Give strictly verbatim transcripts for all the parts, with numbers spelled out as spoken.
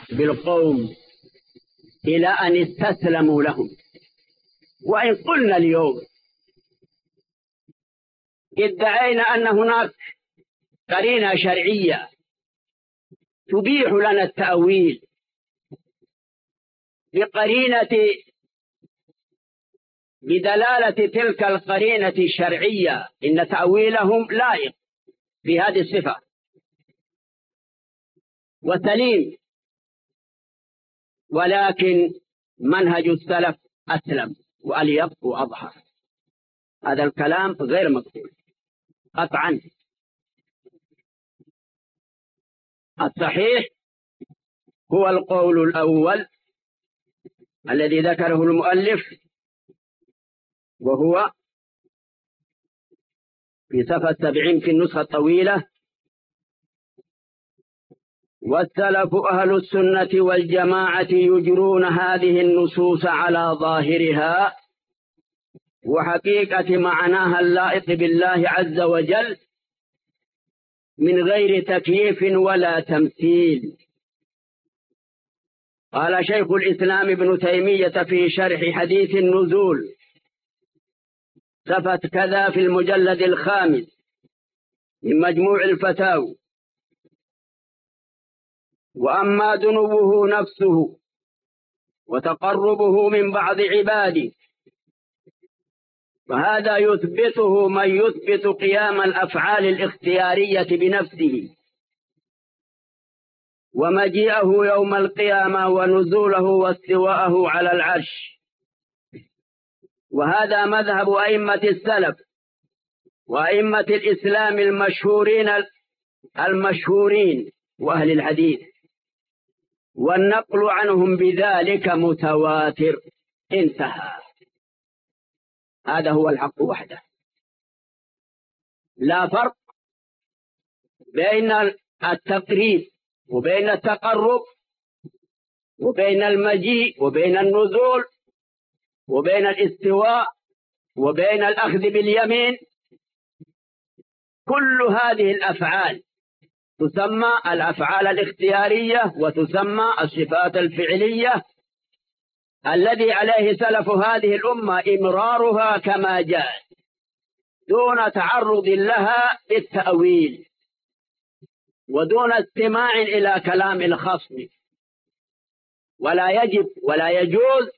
بالقوم إلى أن استسلموا لهم. وإن قلنا اليوم ادعينا أن هناك قرينة شرعية تبيح لنا التأويل بقرينة بدلالة تلك القرينة الشرعية إن تأويلهم لائق في هذه الصفة وسليم، ولكن منهج السلف أسلم وأليق وأظهر. هذا الكلام غير مقبول قطعا. الصحيح هو القول الأول الذي ذكره المؤلف، وهو في صفحة سبعين في النسخة الطويلة: والسلف أهل السنة والجماعة يجرون هذه النصوص على ظاهرها وحقيقة معناها اللائق بالله عز وجل من غير تكييف ولا تمثيل. قال شيخ الإسلام ابن تيمية في شرح حديث النزول صفحة كذا في المجلد الخامس من مجموع الفتاوى: وأما دنوه نفسه وتقربه من بعض عباده فهذا يثبته من يثبت قيام الأفعال الاختيارية بنفسه ومجيئه يوم القيامة ونزوله واستواءه على العرش. وهذا مذهب أئمة السلف وأئمة الإسلام المشهورين المشهورين وأهل الحديث، والنقل عنهم بذلك متواتر. انتهى. هذا هو الحق وحده، لا فرق بين التقريب وبين التقرب وبين المجيء وبين النزول وبين الاستواء وبين الأخذ باليمين. كل هذه الأفعال تسمى الأفعال الاختيارية وتسمى الصفات الفعلية الذي عليه سلف هذه الأمة إمرارها كما جاء دون تعرض لها بالتأويل ودون استماع إلى كلام الخصم. ولا يجب ولا يجوز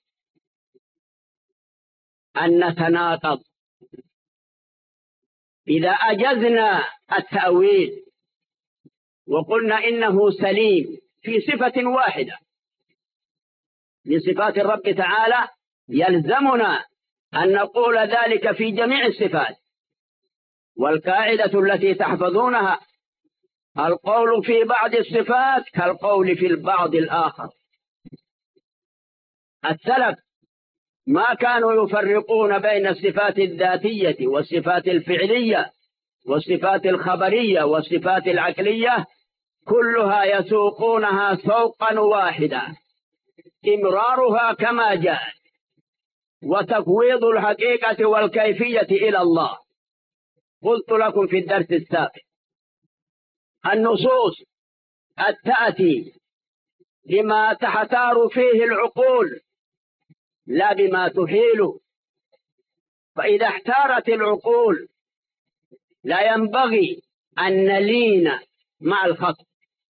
أن نتناقض. إذا أجزنا التأويل وقلنا إنه سليم في صفة واحدة من صفات الرب تعالى، يلزمنا أن نقول ذلك في جميع الصفات. والقاعدة التي تحفظونها: القول في بعض الصفات كالقول في البعض الآخر. السلف ما كانوا يفرقون بين الصفات الذاتية والصفات الفعلية والصفات الخبرية والصفات العقلية، كلها يسوقونها سوقا واحدا، إمرارها كما جاء وتفويض الحقيقة والكيفية إلى الله. قلت لكم في الدرس السابق: النصوص قد تأتي بما تحتار فيه العقول لا بما تحيل، فإذا احتارت العقول لا ينبغي أن نلين مع الخطأ،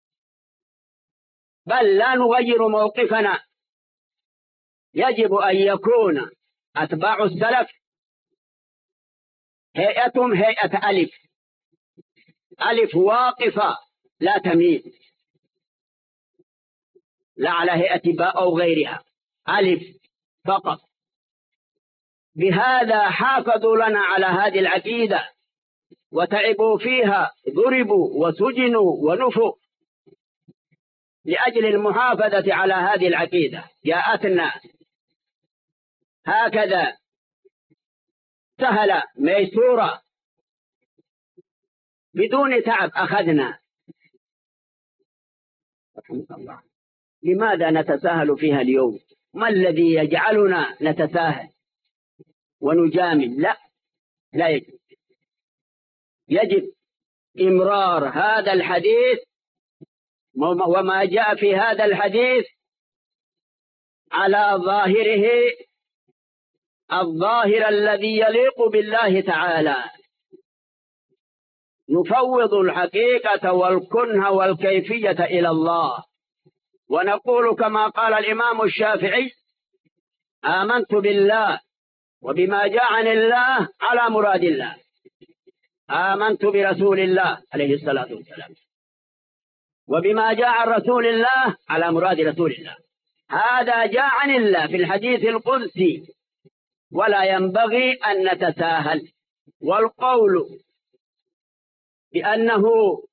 بل لا نغير موقفنا. يجب أن يكون أتباع السلف هيئتهم هيئة ألف، ألف واقفة لا تميل، لا على هيئة باء أو غيرها، ألف فقط. بهذا حافظوا لنا على هذه العقيدة وتعبوا فيها، ضربوا وسجنوا ونفوا لأجل المحافظة على هذه العقيدة. جاءتنا هكذا سهلة ميسورة بدون تعب، أخذنا. رحمة الله. لماذا نتساهل فيها اليوم؟ ما الذي يجعلنا نتساهل ونجامل؟ لا، لا يجب. يجب إمرار هذا الحديث وما جاء في هذا الحديث على ظاهره الظاهر الذي يليق بالله تعالى. نفوض الحقيقة والكنه والكيفية إلى الله، ونقول كما قال الإمام الشافعي: آمنت بالله وبما جاء عن الله على مراد الله. آمنت برسول الله عليه الصلاة والسلام وبما جاء عن رسول الله على مراد رسول الله. هذا جاء عن الله في الحديث القدسي، ولا ينبغي أن نتساهل. والقول بأنه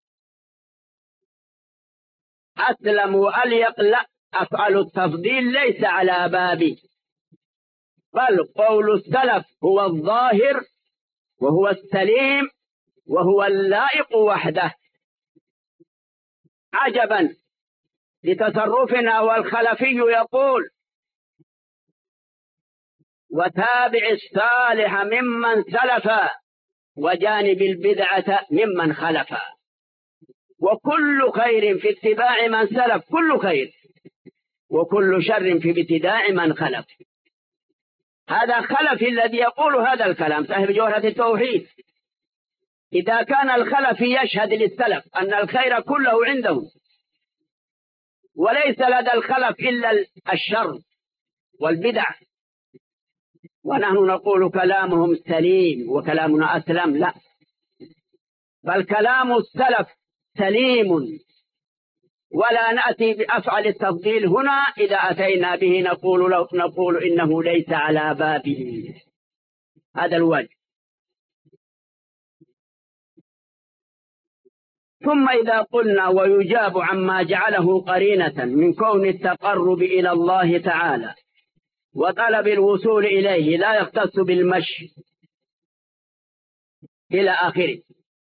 أسلم وأليق لا، أفعل التفضيل ليس على بابي، بل قول السلف هو الظاهر وهو السليم وهو اللائق وحده. عجبا لتصرفنا، والخلفي يقول: وتابع الصالح ممن سلف وجانب البدعة ممن خلف. وكل خير في اتباع من سلف كل خير، وكل شر في ابتداع من خلف. هذا خلف الذي يقول هذا الكلام، صاحب جوهرة التوحيد. إذا كان الخلف يشهد للسلف أن الخير كله عنده، وليس لدى الخلف إلا الشر والبدع، ونحن نقول كلامهم سليم وكلامنا أسلم، لا، بل كلام السلف سليم. ولا نأتي بأفعل التفضيل هنا، إذا أتينا به نقول, لو نقول إنه ليس على بابه. هذا الوجه. ثم إذا قلنا ويجاب عما جعله قرينة من كون التقرب إلى الله تعالى وطلب الوصول إليه لا يختص بالمشي إلى آخره،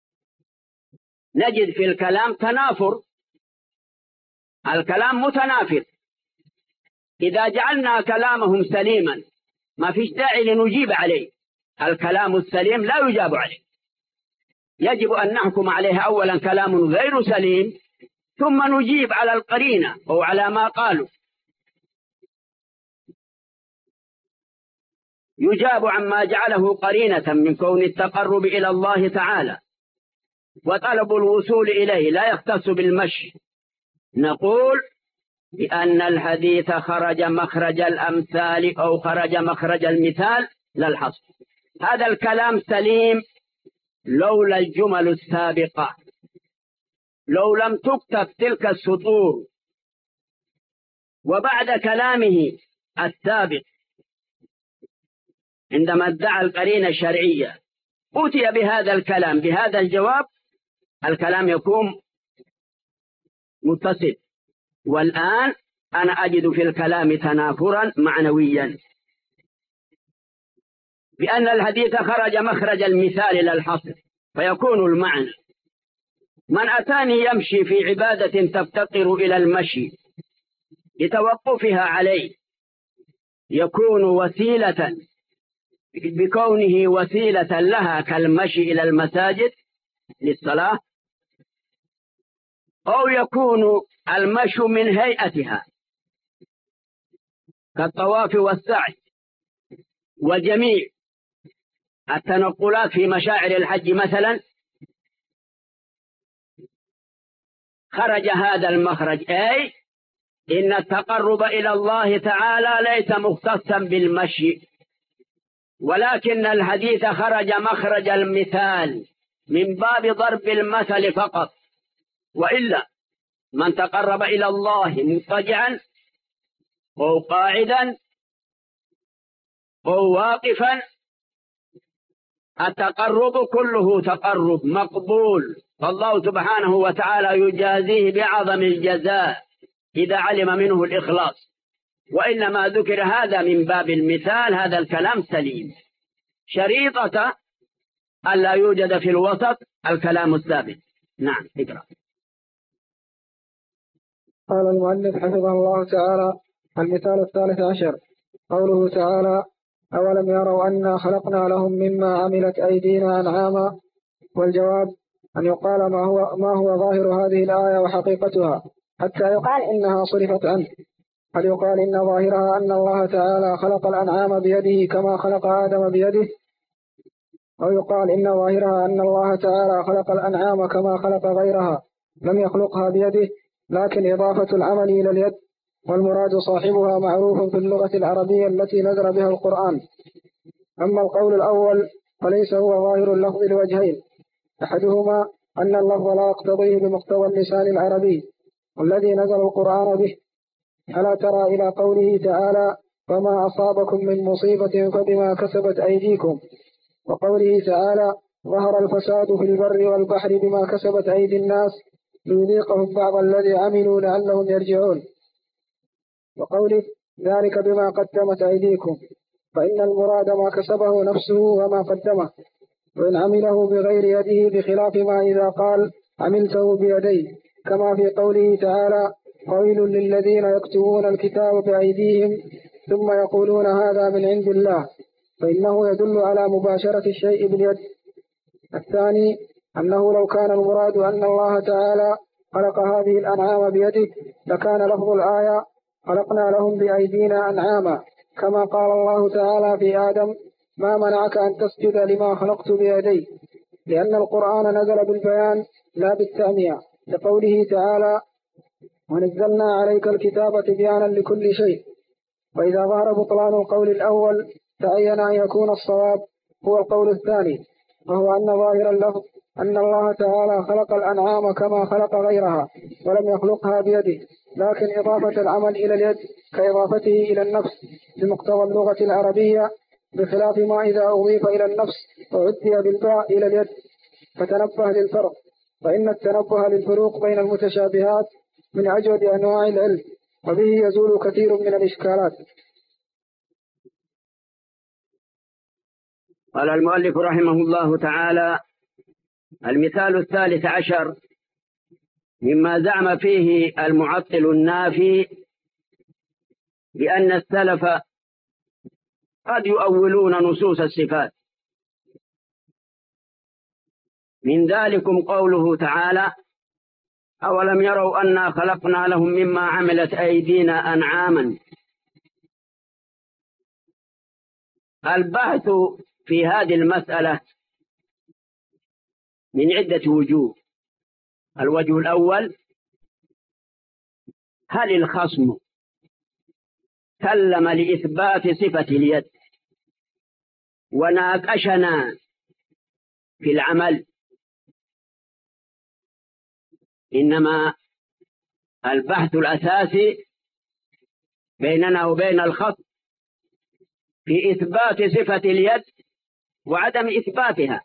نجد في الكلام تنافر، الكلام متنافر. إذا جعلنا كلامهم سليما ما فيش داعي لنجيب عليه. الكلام السليم لا يجاب عليه، يجب أن نحكم عليه أولا كلام غير سليم، ثم نجيب على القرينة أو على ما قالوا. يجاب عما جعله قرينة من كون التقرب إلى الله تعالى وطلب الوصول إليه لا يختص بالمشي. نقول بأن الحديث خرج مخرج الأمثال أو خرج مخرج المثال لا الحصر. هذا الكلام سليم لولا الجمل السابقة، لو لم تكتب تلك السطور وبعد كلامه السابق عندما ادعى القرينة الشرعية أتي بهذا الكلام بهذا الجواب، الكلام يكون متصل. والآن أنا أجد في الكلام تنافرا معنويا، بأن الحديث خرج مخرج المثال إلى الحصر، فيكون المعنى: من أتاني يمشي في عبادة تفتقر إلى المشي لتوقفها عليه يكون وسيلة، بكونه وسيلة لها كالمشي إلى المساجد للصلاة، أو يكون المشي من هيئتها كالطواف والسعي وجميع التنقلات في مشاعر الحج مثلا. خرج هذا المخرج، أي إن التقرب إلى الله تعالى ليس مختصا بالمشي، ولكن الحديث خرج مخرج المثال من باب ضرب المثل فقط. وإلا من تقرب إلى الله مضطجعا أو قاعدا أو واقفا، التقرب كله تقرب مقبول، فالله سبحانه وتعالى يجازيه بعظم الجزاء إذا علم منه الإخلاص. وإنما ذكر هذا من باب المثال. هذا الكلام سليم، شريطة ألا يوجد في الوسط الكلام الثابت. نعم، اقرأ. قال المؤلف حفظه الله تعالى: المثال الثالث عشر قوله تعالى: أولم يروا أنا خلقنا لهم مما عملت أيدينا أنعاما. والجواب أن يقال ما هو, ما هو ظاهر هذه الآية وحقيقتها، حتى يقال إنها صرفت عنه. هل يقال إن ظاهرها أن الله تعالى خلق الأنعام بيده كما خلق آدم بيده، أو يقال إن ظاهرها أن الله تعالى خلق الأنعام كما خلق غيرها لم يخلقها بيده، لكن إضافة العمل إلى اليد، والمراد صاحبها معروف في اللغة العربية التي نزل بها القرآن. أما القول الأول فليس هو ظاهر اللفظ لوجهين: أحدهما أن اللفظ لا يقتضيه بمقتضى اللسان العربي والذي نزل القرآن به، ألا ترى إلى قوله تعالى: وما أصابكم من مصيبة فبما كسبت أيديكم، وقوله تعالى: ظهر الفساد في البر والبحر بما كسبت أيدي الناس ليذيقهم بعض الذي عملوا لعلهم يرجعون، وقوله: ذلك بما قدمت أيديكم، فإن المراد ما كسبه نفسه وما قدمه، وإن عمله بغير يده بخلاف ما إذا قال عملته بيدي، كما في قوله تعالى: ويل للذين يكتبون الكتاب بأيديهم ثم يقولون هذا من عند الله، فإنه يدل على مباشرة الشيء باليد. الثاني أنه لو كان المراد أن الله تعالى خلق هذه الأنعام بيده لكان لفظ الآية: خلقنا لهم بأيدينا أنعاما، كما قال الله تعالى في آدم: ما منعك أن تسجد لما خلقت بيدي، لأن القرآن نزل بالبيان لا بالتعمية، لقوله تعالى: ونزلنا عليك الكتاب تبيانا لكل شيء. وإذا ظهر بطلان القول الأول تعين أن يكون الصواب هو القول الثاني، وهو أن ظاهر اللفظ أن الله تعالى خلق الأنعام كما خلق غيرها ولم يخلقها بيده، لكن إضافة العمل إلى اليد كإضافته إلى النفس بمقتضى اللغة العربية، بخلاف ما إذا أضيف إلى النفس وعدي بالباء إلى اليد. فتنبه للفرق، فإن التنبه للفروق بين المتشابهات من أجود أنواع العلم، وبه يزول كثير من الإشكالات. قال المؤلف رحمه الله تعالى: المثال الثالث عشر مما زعم فيه المعطل النافي بأن السلف قد يؤولون نصوص الصفات، من ذلكم قوله تعالى: أولم يروا أنا خلقنا لهم مما عملت أيدينا أنعاما. البحث في هذه المسألة من عدة وجوه. الوجه الأول: هل الخصم سلم لإثبات صفة اليد وناقشنا في العمل؟ إنما البحث الأساسي بيننا وبين الخصم في إثبات صفة اليد وعدم إثباتها.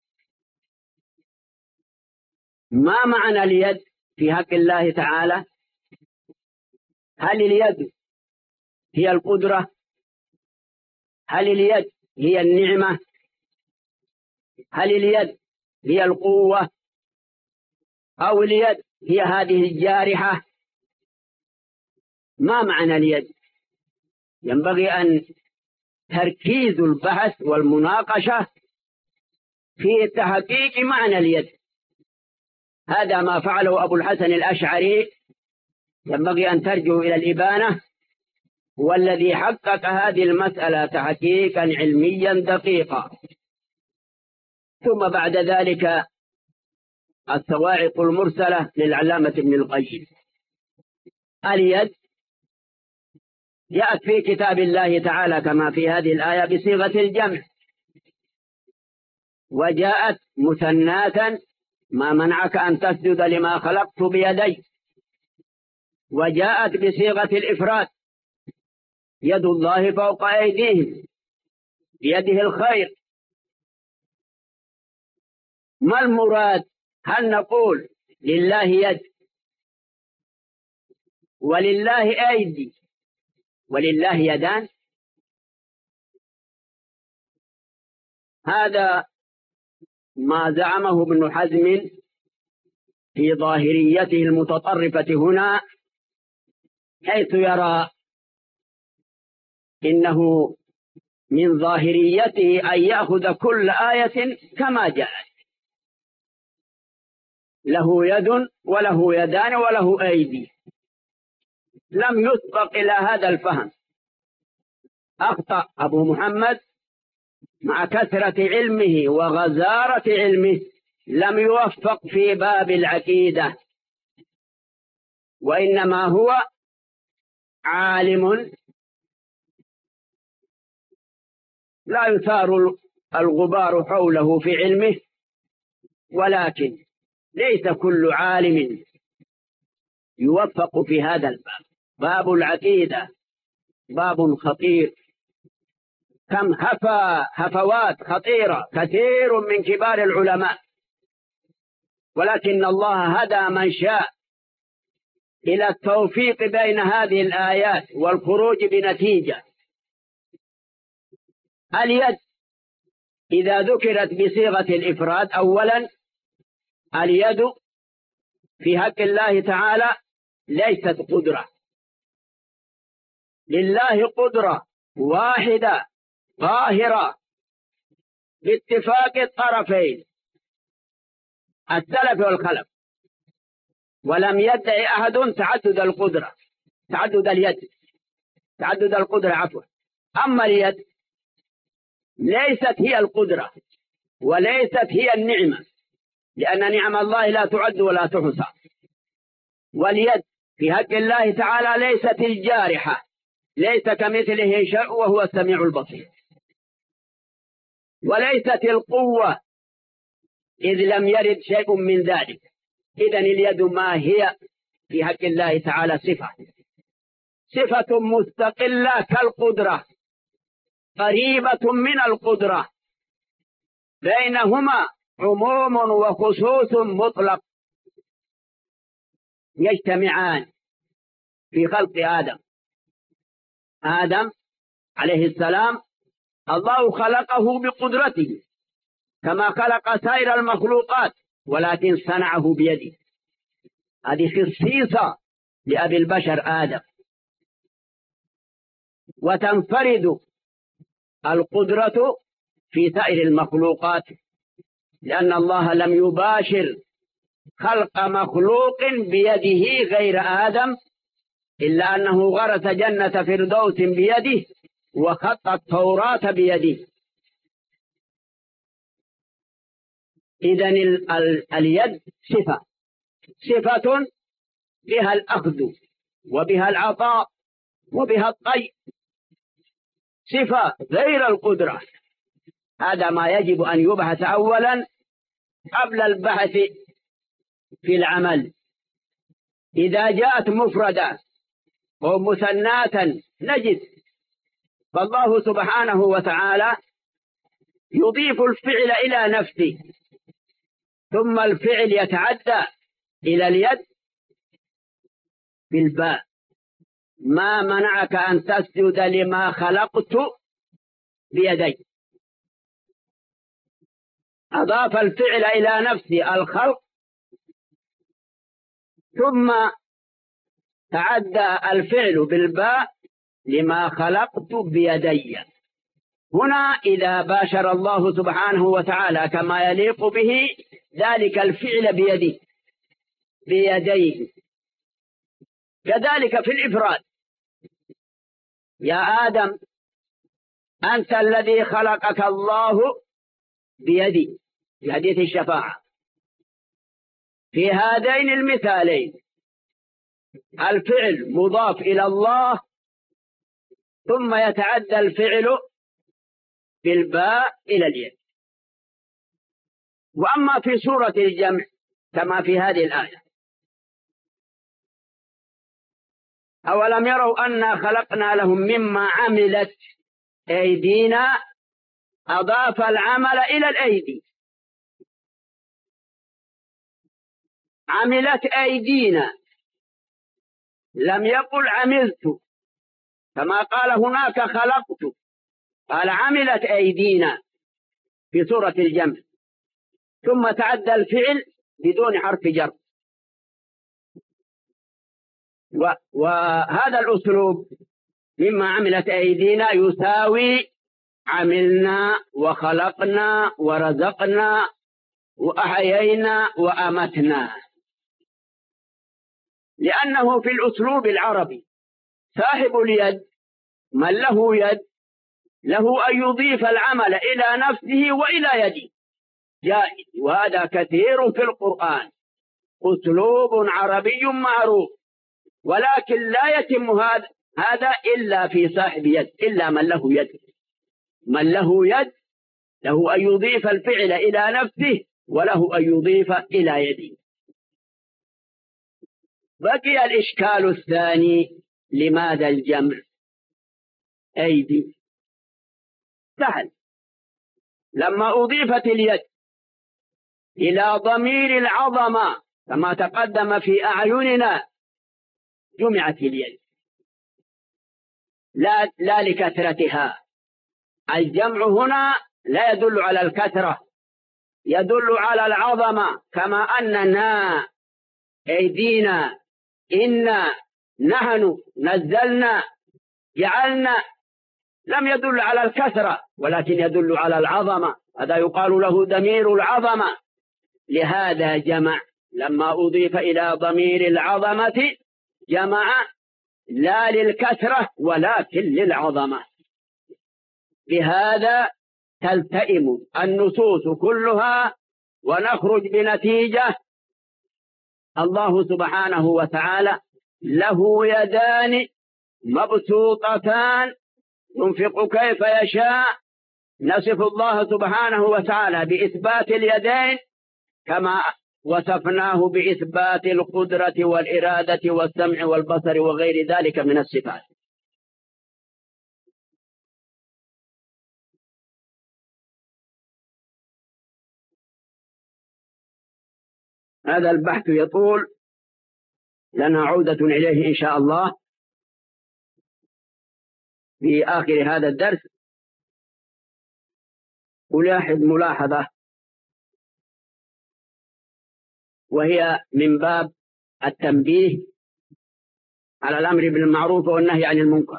ما معنى اليد في حق الله تعالى؟ هل اليد هي القدرة؟ هل اليد هي النعمة؟ هل اليد هي القوة؟ أو اليد هي هذه الجارحة؟ ما معنى اليد؟ ينبغي أن تركيز البحث والمناقشة في تحقيق معنى اليد. هذا ما فعله أبو الحسن الأشعري، ينبغي أن ترجعوا إلى الإبانة، والذي حقق هذه المسألة تحقيقا علميا دقيقا. ثم بعد ذلك الصواعق المرسلة للعلامة ابن القيم. اليد جاءت في كتاب الله تعالى كما في هذه الآية بصيغة الجمع، وجاءت مثناة: ما منعك أن تسجد لما خلقت بيدي. وجاءت بصيغة الإفراد: يد الله فوق أيديهم، بيده الخير. ما المراد؟ هل نقول لله يد ولله أيدي ولله يدان؟ هذا ما زعمه ابن حزم في ظاهريته المتطرفة هنا، حيث يرى إنه من ظاهريته أن يأخذ كل آية كما جاءت، له يد وله يدان وله أيدي، لم يسبق إلى هذا الفهم. أخطأ أبو محمد مع كثرة علمه وغزارة علمه، لم يوفق في باب العقيدة، وإنما هو عالم لا يثار الغبار حوله في علمه، ولكن ليس كل عالم يوفق في هذا الباب. باب العقيدة باب خطير، كم هفى هفوات خطيرة كثير من كبار العلماء، ولكن الله هدى من شاء إلى التوفيق بين هذه الآيات والخروج بنتيجة. اليد إذا ذكرت بصيغة الإفراد، أولا اليد في حق الله تعالى ليست قدرة، لله قدرة واحدة ظاهرة باتفاق الطرفين السلف والخلف، ولم يدعي أحد تعدد القدرة تعدد اليد تعدد القدرة عفوا. أما اليد ليست هي القدرة وليست هي النعمة، لأن نعم الله لا تعد ولا تحصى. واليد في حق الله تعالى ليست الجارحة، ليس كمثله شيء وهو السميع البصير. وليست القوة إذ لم يرد شيء من ذلك. إذن اليد ما هي في حق الله تعالى؟ صفة صفة مستقلة كالقدرة، قريبة من القدرة، بينهما عموم وخصوص مطلق يجتمعان في خلق آدم. آدم عليه السلام الله خلقه بقدرته كما خلق سائر المخلوقات، ولكن صنعه بيده. هذه خصيصة لأبي البشر آدم. وتنفرد القدرة في سائر المخلوقات، لأن الله لم يباشر خلق مخلوق بيده غير آدم، إلا أنه غرس جنة فردوس بيده وخط التوراة بيده. إذن ال ال اليد صفة صفة بها الأخذ وبها العطاء وبها الطي، صفة غير القدرة. هذا ما يجب أن يبحث أولا قبل البحث في العمل. إذا جاءت مفردة ومثناة نجد فالله سبحانه وتعالى يضيف الفعل إلى نفسه، ثم الفعل يتعدى إلى اليد بالباء. ما منعك أن تسجد لما خلقت بيدي؟ أضاف الفعل إلى نفسه الخلق، ثم تعدى الفعل بالباء لما خلقت بيدي. هنا إذا باشر الله سبحانه وتعالى كما يليق به ذلك الفعل بيده بيديه. كذلك في الإفراد، يا آدم أنت الذي خلقك الله بيدي، في حديث الشفاعة. في هذين المثالين الفعل مضاف إلى الله، ثم يتعدى الفعل بالباء إلى اليد. وأما في سورة الجمع كما في هذه الآية: أولم يروا أنا خلقنا لهم مما عملت أيدينا، أضاف العمل إلى الأيدي. عملت أيدينا، لم يقل عملت كما قال هناك خلقت، قال عملت أيدينا في سورة الجمع، ثم تعدى الفعل بدون حرف جر. وهذا الأسلوب مما عملت أيدينا يساوي عملنا وخلقنا ورزقنا وأحيينا وأمتنا، لأنه في الأسلوب العربي صاحب اليد من له يد له أن يضيف العمل إلى نفسه وإلى يده جائز، وهذا كثير في القرآن، أسلوب عربي معروف، ولكن لا يتم هذا هذا إلا في صاحب يد، إلا من له يد. من له يد له أن يضيف الفعل إلى نفسه وله أن يضيف إلى يده. بقي الإشكال الثاني، لماذا الجمع؟ أيدي سهل، لما أضيفت اليد إلى ضمير العظمة كما تقدم في أعيننا جمعت اليد، لا, لا لكثرتها. الجمع هنا لا يدل على الكثرة، يدل على العظمة، كما أننا أيدينا إنا نحن نزلنا جعلنا لم يدل على الكثرة ولكن يدل على العظمة، هذا يقال له ضمير العظمة. لهذا جمع، لما أضيف إلى ضمير العظمة جمع، لا للكثرة ولكن للعظمة. بهذا تلتئم النصوص كلها ونخرج بنتيجة الله سبحانه وتعالى له يدان مبسوطتان ينفق كيف يشاء. نصف الله سبحانه وتعالى بإثبات اليدين كما وصفناه بإثبات القدرة والإرادة والسمع والبصر وغير ذلك من الصفات. هذا البحث يطول، لنا عودة إليه إن شاء الله في آخر هذا الدرس. ألاحظ ملاحظة وهي من باب التنبيه على الأمر بالمعروف والنهي عن المنكر.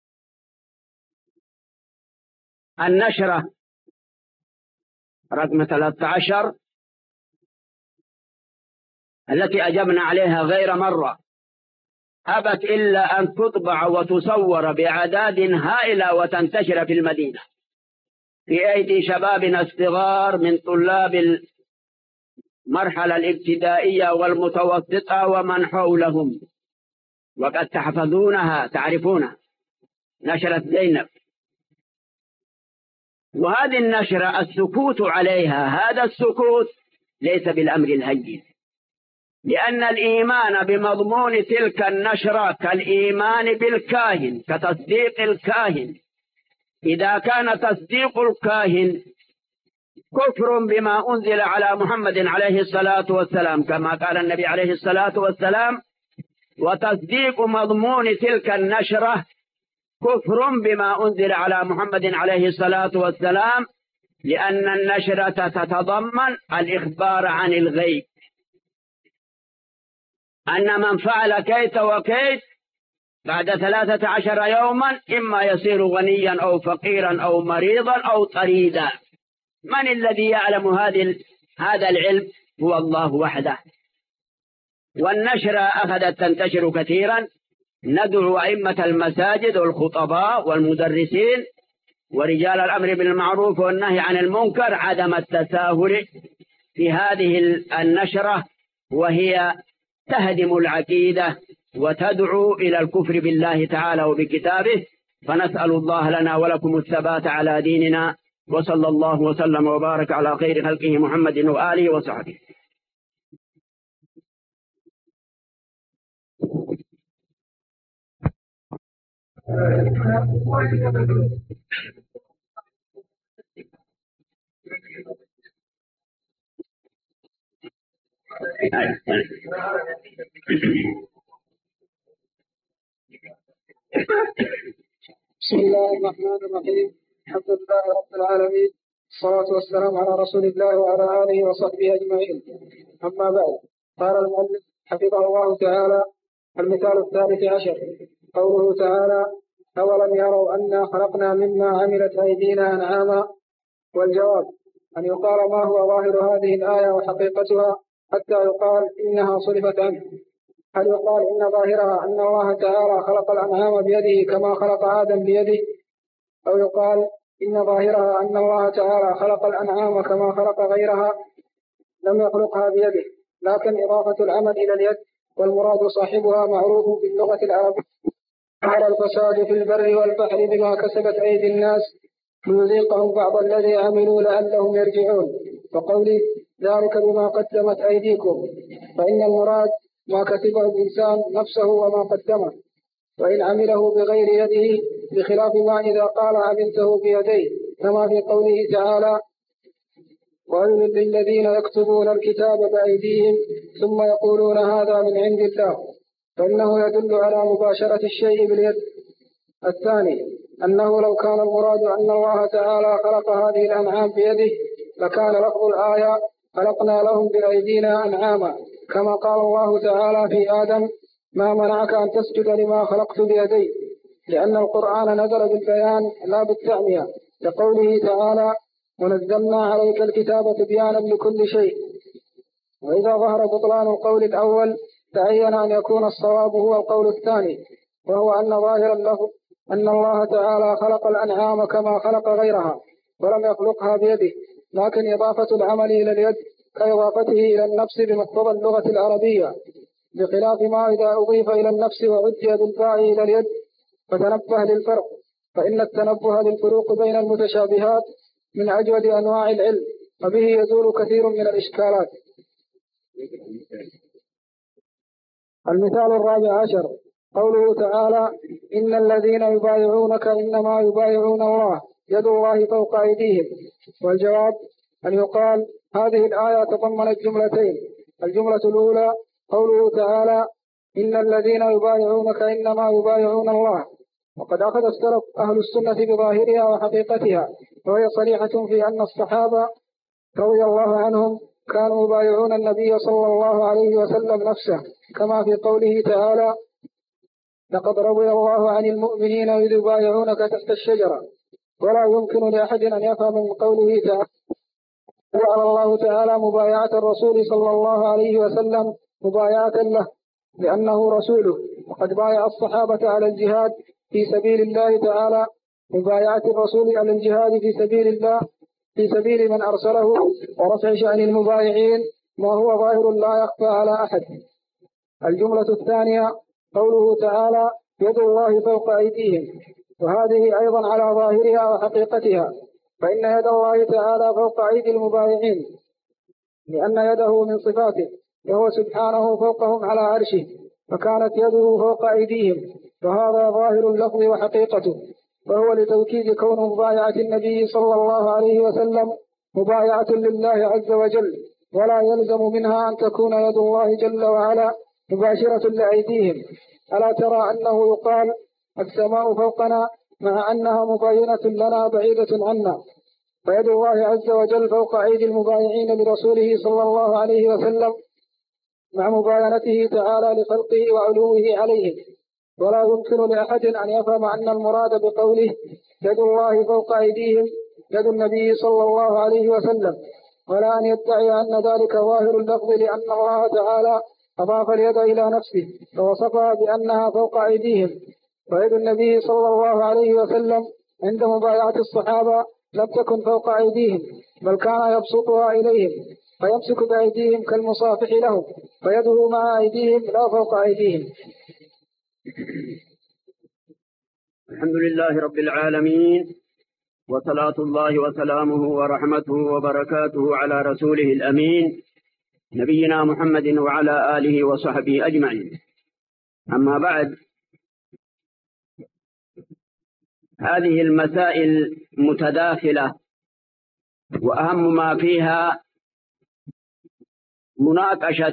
النشرة رقم ثلاثة عشر التي أجبنا عليها غير مرة أبت إلا أن تطبع وتصور بأعداد هائلة وتنتشر في المدينة في أيدي شبابنا الصغار من طلاب المرحلة الابتدائية والمتوسطة ومن حولهم، وقد تحفظونها تعرفونها، نشرت زينب. وهذه النشرة السكوت عليها، هذا السكوت ليس بالأمر الهين، لأن الإيمان بمضمون تلك النشرة كالإيمان بالكاهن، كتصديق الكاهن. إذا كان تصديق الكاهن كفر بما أنزل على محمد عليه الصلاة والسلام كما قال النبي عليه الصلاة والسلام، وتصديق مضمون تلك النشرة كفر بما أنزل على محمد عليه الصلاة والسلام، لأن النشرة تتضمن الإخبار عن الغيب، أن من فعل كيت وكيت بعد ثلاثة عشر يوما إما يصير غنيا أو فقيرا أو مريضا أو طريدا. من الذي يعلم هذه هذا العلم؟ هو الله وحده. والنشرة أخذت تنتشر كثيرا. ندعو أئمة المساجد والخطباء والمدرسين ورجال الأمر بالمعروف والنهي عن المنكر عدم التساهل في هذه النشرة، وهي تهدم العقيدة وتدعو إلى الكفر بالله تعالى وبكتابه. فنسأل الله لنا ولكم الثبات على ديننا، وصلى الله وسلم وبارك على خير خلقه محمد وآله وصحبه. بسم الله الرحمن الرحيم. الحمد لله رب العالمين، الصلاة والسلام على رسول الله وعلى آله وصحبه أجمعين. أما بعد، قال المؤلف حفظه الله تعالى: المثال الثالث عشر قوله تعالى: أولم يروا أنا خلقنا مما عملت أيدينا أنعاما. والجواب أن يقال ما هو ظاهر هذه الآية وحقيقتها حتى يقال إنها صرفت عنه. هل يقال إن ظاهرها أن الله تعالى خلق الأنعام بيده كما خلق آدم بيده، أو يقال إن ظاهرها أن الله تعالى خلق الأنعام كما خلق غيرها لم يخلقها بيده، لكن إضافة العمل إلى اليد والمراد صاحبها معروف باللغة العربية على الفساد في البر والبحر بما كسبت أيدي الناس ليذيقهم بعض الذي عملوا لعلهم يرجعون، فقوله ذلك بما قدمت أيديكم، فإن المراد ما كسبه الإنسان نفسه وما قدمه، وإن عمله بغير يده بخلاف ما إذا قال عملته بيديه، كما في قوله تعالى ويل للذين يكتبون الكتاب بأيديهم ثم يقولون هذا من عند الله، فإنه يدل على مباشرة الشيء باليد. الثاني أنه لو كان المراد أن الله تعالى خلق هذه الأنعام بيده لكان لفظ الآية خلقنا لهم بأيدينا أنعاما، كما قال الله تعالى في آدم ما منعك أن تسجد لما خلقت بيدي، لأن القرآن نزل بالبيان لا بالتعمية، لقوله تعالى ونزلنا عليك الكتاب تبيانا لكل شيء. وإذا ظهر بطلان القول الأول تعين أن يكون الصواب هو القول الثاني، وهو أن ظاهر اللفظ أن الله تعالى خلق الأنعام كما خلق غيرها ولم يخلقها بيده، لكن إضافة العمل إلى اليد كإضافته إلى النفس بمقتضى اللغة العربية، بخلاف ما إذا أضيف إلى النفس وعدي بالباء إلى اليد. فتنبه للفرق، فإن التنبه للفروق بين المتشابهات من أجود أنواع العلم، وبه يزول كثير من الإشكالات. المثال الرابع عشر قوله تعالى إن الذين يبايعونك إنما يبايعون الله يد الله فوق أيديهم. والجواب أن يقال هذه الآية تضمنت جملتين، الجملة الأولى قوله تعالى إن الذين يبايعونك إنما يبايعون الله، وقد أخذ السلف أهل السنة بظاهرها وحقيقتها، وهي صريحة في أن الصحابة رضي الله عنهم كانوا يبايعون النبي صلى الله عليه وسلم نفسه، كما في قوله تعالى لقد رضي الله عن المؤمنين إذ يبايعونك تحت الشجرة. ولا يمكن لأحد أن يفهم من قوله تعالى جعل الله تعالى مبايعة الرسول صلى الله عليه وسلم مبايعة له لأنه رسوله، وقد بايع الصحابة على الجهاد في سبيل الله تعالى مبايعة الرسول على الجهاد في سبيل الله في سبيل من أرسله، ورفع شأن المبايعين ما هو ظاهر لا يخفى على أحد. الجملة الثانية قوله تعالى يد الله فوق أيديهم، وهذه أيضا على ظاهرها وحقيقتها، فإن يد الله تعالى فوق أيدي المبايعين لأن يده من صفاته، وهو سبحانه فوقهم على عرشه، فكانت يده فوق أيديهم، وهذا ظاهر اللفظ وحقيقته، وهو لتوكيد كون مبايعة النبي صلى الله عليه وسلم مبايعة لله عز وجل، ولا يلزم منها أن تكون يد الله جل وعلا مباشرة لأيديهم. ألا ترى أنه يقال السماء فوقنا مع أنها مباينة لنا بعيدة عنا، فيد الله عز وجل فوق أيدي المبايعين لرسوله صلى الله عليه وسلم مع مباينته تعالى لخلقه وعلوه عليهم. ولا يمكن لأحد أن يفهم أن المراد بقوله يد الله فوق أيديهم يد النبي صلى الله عليه وسلم، ولا أن يدعي أن ذلك ظاهر اللفظ، لأن الله تعالى أضاف اليد إلى نفسه فوصفها بأنها فوق أيديهم، ويد النبي صلى الله عليه وسلم عند مبايعة الصحابة لم تكن فوق أيديهم، بل كان يبسطها إليهم فيمسك بأيديهم كالمصافح لهم، فيده مع أيديهم لا فوق أيديهم. الحمد لله رب العالمين، وصلاة الله وسلامه ورحمته وبركاته على رسوله الأمين نبينا محمد وعلى آله وصحبه أجمعين. أما بعد، هذه المسائل متداخلة، وأهم ما فيها مناقشة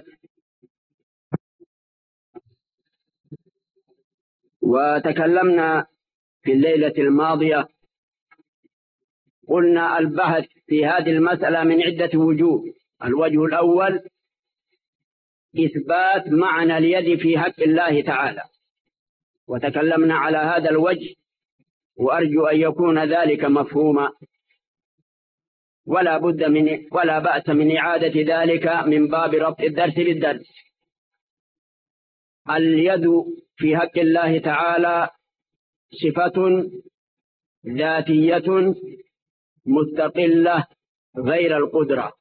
وتكلمنا في الليلة الماضية، قلنا البحث في هذه المسألة من عدة وجوه. الوجه الأول إثبات معنى اليد في حق الله تعالى، وتكلمنا على هذا الوجه، وأرجو أن يكون ذلك مفهوما، ولا بد من ولا بأس من إعادة ذلك من باب ربط الدرس بالدرس. اليد في حق الله تعالى صفة ذاتية مستقلة غير القدرة.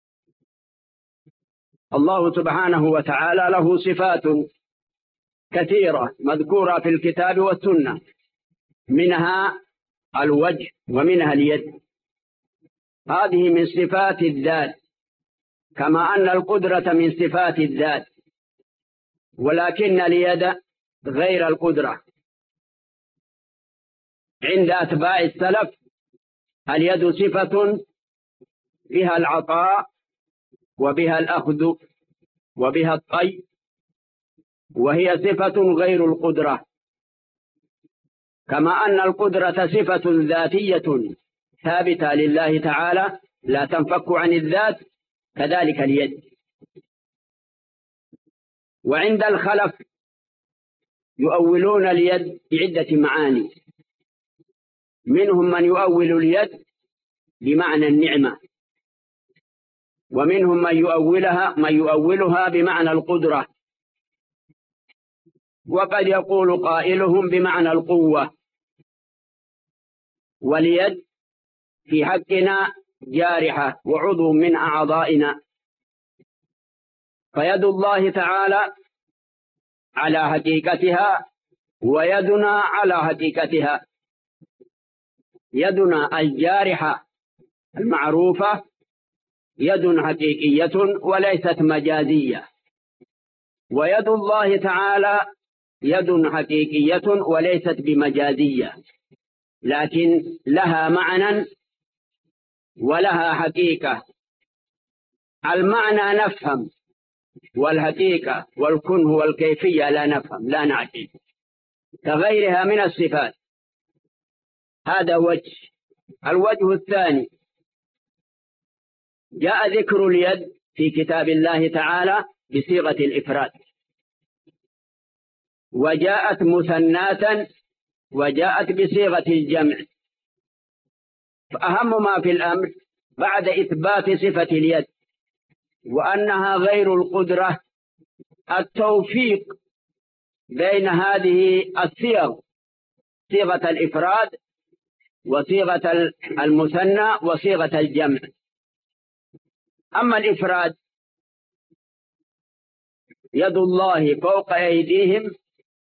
الله سبحانه وتعالى له صفات كثيرة مذكورة في الكتاب والسنة، منها الوجه ومنها اليد، هذه من صفات الذات، كما أن القدرة من صفات الذات، ولكن اليد غير القدرة. عند أتباع السلف اليد صفة بها العطاء وبها الأخذ وبها الطي، وهي صفة غير القدرة، كما أن القدرة صفة ذاتية ثابتة لله تعالى لا تنفك عن الذات، كذلك اليد. وعند الخلف يؤولون اليد بعدة معاني، منهم من يؤول اليد بمعنى النعمة، ومنهم من يؤولها من يؤولها بمعنى القدرة، وقد يقول قائلهم بمعنى القوة. واليد في حقنا جارحة وعضو من أعضائنا، فيد الله تعالى على حقيقتها ويدنا على حقيقتها. يدنا الجارحة المعروفة يد حقيقية وليست مجازية، ويد الله تعالى يد حقيقية وليست بمجازية، لكن لها معنى ولها حقيقة. المعنى نفهم، والحقيقة والكنه والكيفية لا نفهم لا نعقل، كغيرها من الصفات. هذا وجه. الوجه الثاني، جاء ذكر اليد في كتاب الله تعالى بصيغة الإفراد، وجاءت مثناة، وجاءت بصيغة الجمع. فأهم ما في الأمر بعد إثبات صفة اليد وأنها غير القدرة التوفيق بين هذه الصيغ، صيغة الإفراد وصيغة المثنى وصيغة الجمع. أما الإفراد يد الله فوق أيديهم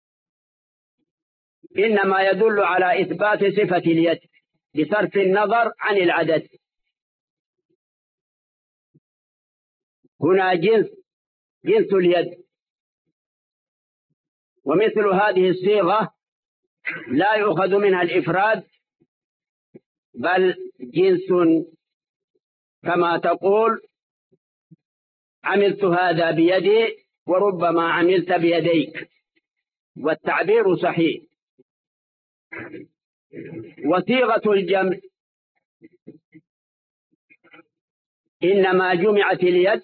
إنما يدل على إثبات صفة اليد بصرف النظر عن العدد. هنا جنس جنس اليد، ومثل هذه الصيغة لا يؤخذ منها الإفراد، بل جنس، كما تقول عملت هذا بيدي وربما عملت بيديك، والتعبير صحيح. وصيغة الجمع إنما جمعت اليد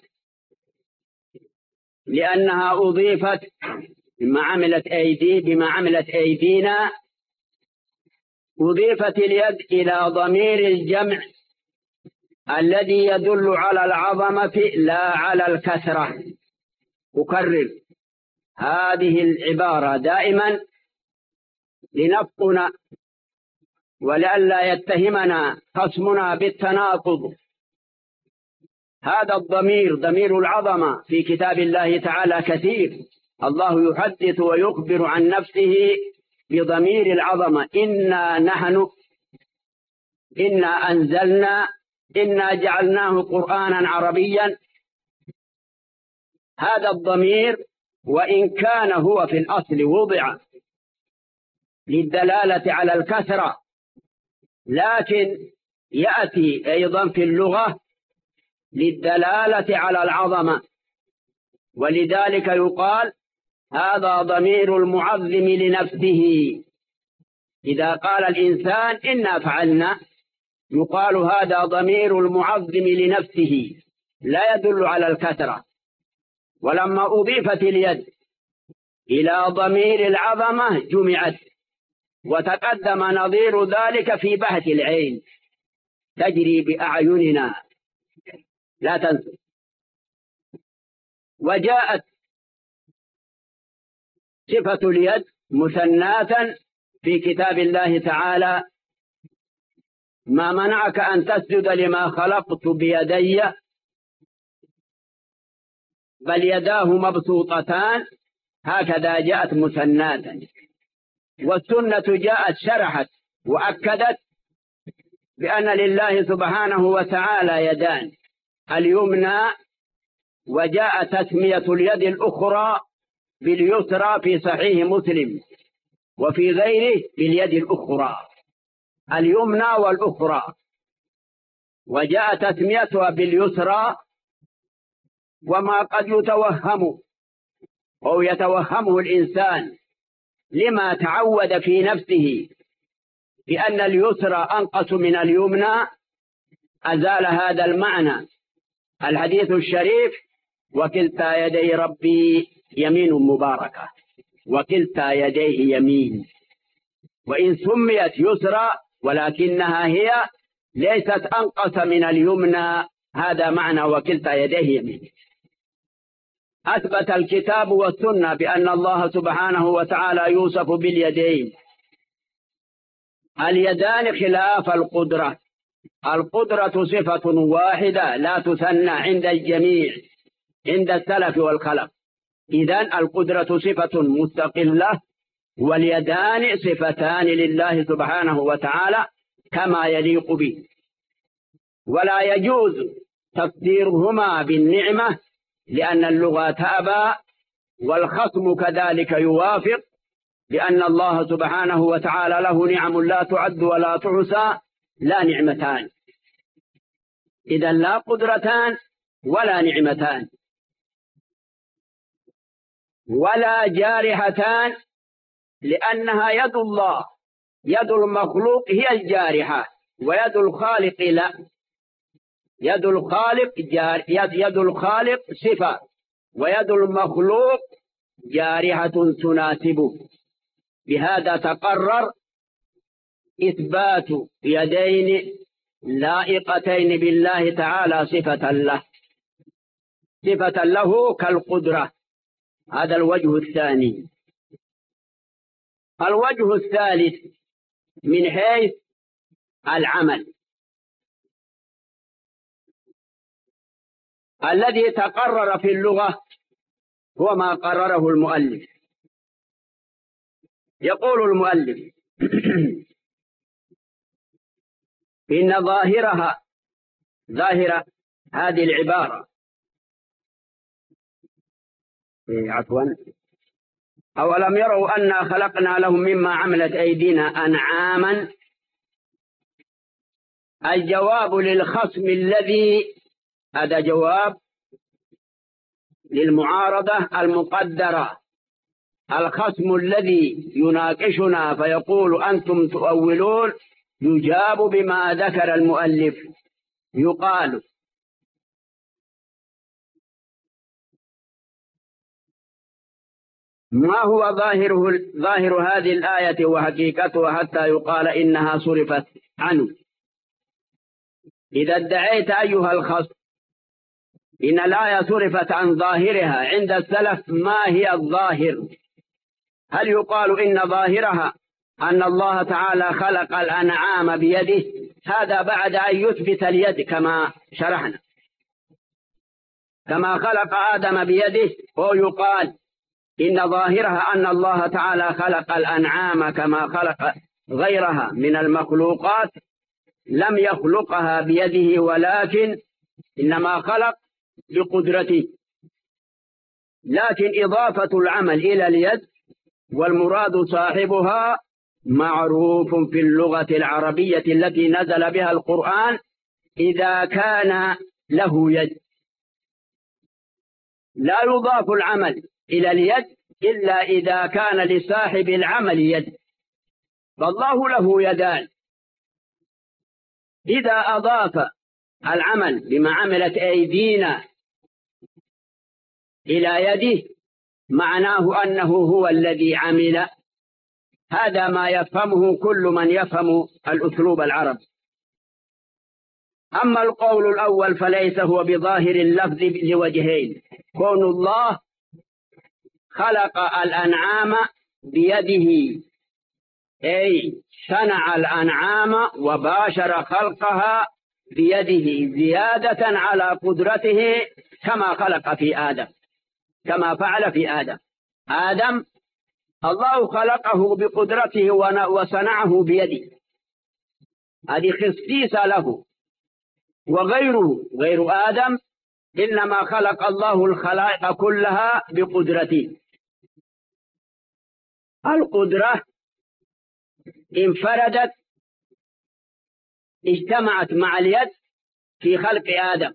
لأنها أضيفت بما عملت أيدي بما عملت أيدينا، أضيفت اليد إلى ضمير الجمع الذي يدل على العظمة لا على الكثرة. أكرر هذه العبارة دائما لنفقنا ولئلا يتهمنا خصمنا بالتناقض. هذا الضمير ضمير العظمة في كتاب الله تعالى كثير، الله يحدث ويخبر عن نفسه بضمير العظمة: إنا نحن، إنا أنزلنا، إنا جعلناه قرآنا عربيا. هذا الضمير وإن كان هو في الأصل وضع للدلالة على الكثرة، لكن يأتي أيضا في اللغة للدلالة على العظمة، ولذلك يقال هذا ضمير المعظم لنفسه. إذا قال الإنسان إنا فعلنا، يقال هذا ضمير المعظم لنفسه لا يدل على الكثرة. ولما أضيفت اليد إلى ضمير العظمة جمعت، وتقدم نظير ذلك في بحث العين تجري بأعيننا لا تنسوا. وجاءت صفة اليد مثناة في كتاب الله تعالى: ما منعك أن تسجد لما خلقت بيدي، بل يداه مبسوطتان، هكذا جاءت مثناة. والسنة جاءت شرحت وأكدت بأن لله سبحانه وتعالى يدان، اليمنى، وجاء تسمية اليد الأخرى باليسرى في صحيح مسلم وفي غيره باليد الأخرى، اليمنى والأخرى، وجاء تسميتها باليسرى. وما قد يتوهم أو يتوهمه الإنسان لما تعود في نفسه بأن اليسرى أنقص من اليمنى، أزال هذا المعنى الحديث الشريف: وكلتا يدي ربي يمين مباركة، وكلتا يديه يمين، وإن سميت يسرى ولكنها هي ليست أنقص من اليمنى، هذا معنى وكلتا يديه يمين. أثبت الكتاب والسنة بأن الله سبحانه وتعالى يوصف باليدين. اليدان خلاف القدرة، القدرة صفة واحدة لا تثنى عند الجميع، عند السلف والخلف. إذن القدرة صفة مستقلة، واليدان صفتان لله سبحانه وتعالى كما يليق به، ولا يجوز تقديرهما بالنعمة، لأن اللغة تأبى، والخصم كذلك يوافق، لأن الله سبحانه وتعالى له نعم لا تعد ولا تحصى، لا نعمتان. إذا لا قدرتان ولا نعمتان ولا جارحتان، لأنها يد الله، يد المخلوق هي الجارحة، ويد الخالق لا. يد الخالق جار يد, يد الخالق صفة، ويد المخلوق جارحة تناسبه. بهذا تقرر إثبات يدين لائقتين بالله تعالى صفة له، صفة له كالقدرة. هذا الوجه الثاني. الوجه الثالث من حيث العمل الذي تقرر في اللغة هو ما قرره المؤلف. يقول المؤلف: إن ظاهرها، ظاهرة هذه العبارة، عفوا، أولم يروا أنا خلقنا لهم مما عملت أيدينا أنعاما. الجواب للخصم الذي، هذا جواب للمعارضة المقدرة. الخصم الذي يناقشنا فيقول أنتم تؤولون، يجاب بما ذكر المؤلف. يقال: ما هو ظاهره ظاهر هذه الآية وحقيقتها حتى يقال إنها صرفت عنه؟ إذا ادعيت أيها الخصم إن الآية صرفت عن ظاهرها عند السلف، ما هي الظاهر؟ هل يقال إن ظاهرها أن الله تعالى خلق الأنعام بيده؟ هذا بعد أن يثبت اليد كما شرحنا، كما خلق آدم بيده. أو يقال إن ظاهرها أن الله تعالى خلق الأنعام كما خلق غيرها من المخلوقات، لم يخلقها بيده ولكن إنما خلق بقدرته. لكن إضافة العمل إلى اليد والمراد صاحبها معروف في اللغة العربية التي نزل بها القرآن، إذا كان له يد. لا يضاف العمل إلى اليد إلا إذا كان لصاحب العمل يد، فالله له يدان. إذا أضاف العمل بما عملت أيدينا إلى يده، معناه أنه هو الذي عمل. هذا ما يفهمه كل من يفهم الأسلوب العربي. أما القول الأول فليس هو بظاهر اللفظ لوجهين: كون الله خلق الأنعام بيده، أي صنع الأنعام وباشر خلقها بيده زيادة على قدرته، كما خلق في آدم، كما فعل في آدم. آدم الله خلقه بقدرته وصنعه بيده، هذه خصيصة له. وغيره غير آدم إنما خلق الله الخلائق كلها بقدرته. القدرة انفردت اجتمعت مع اليد في خلق آدم،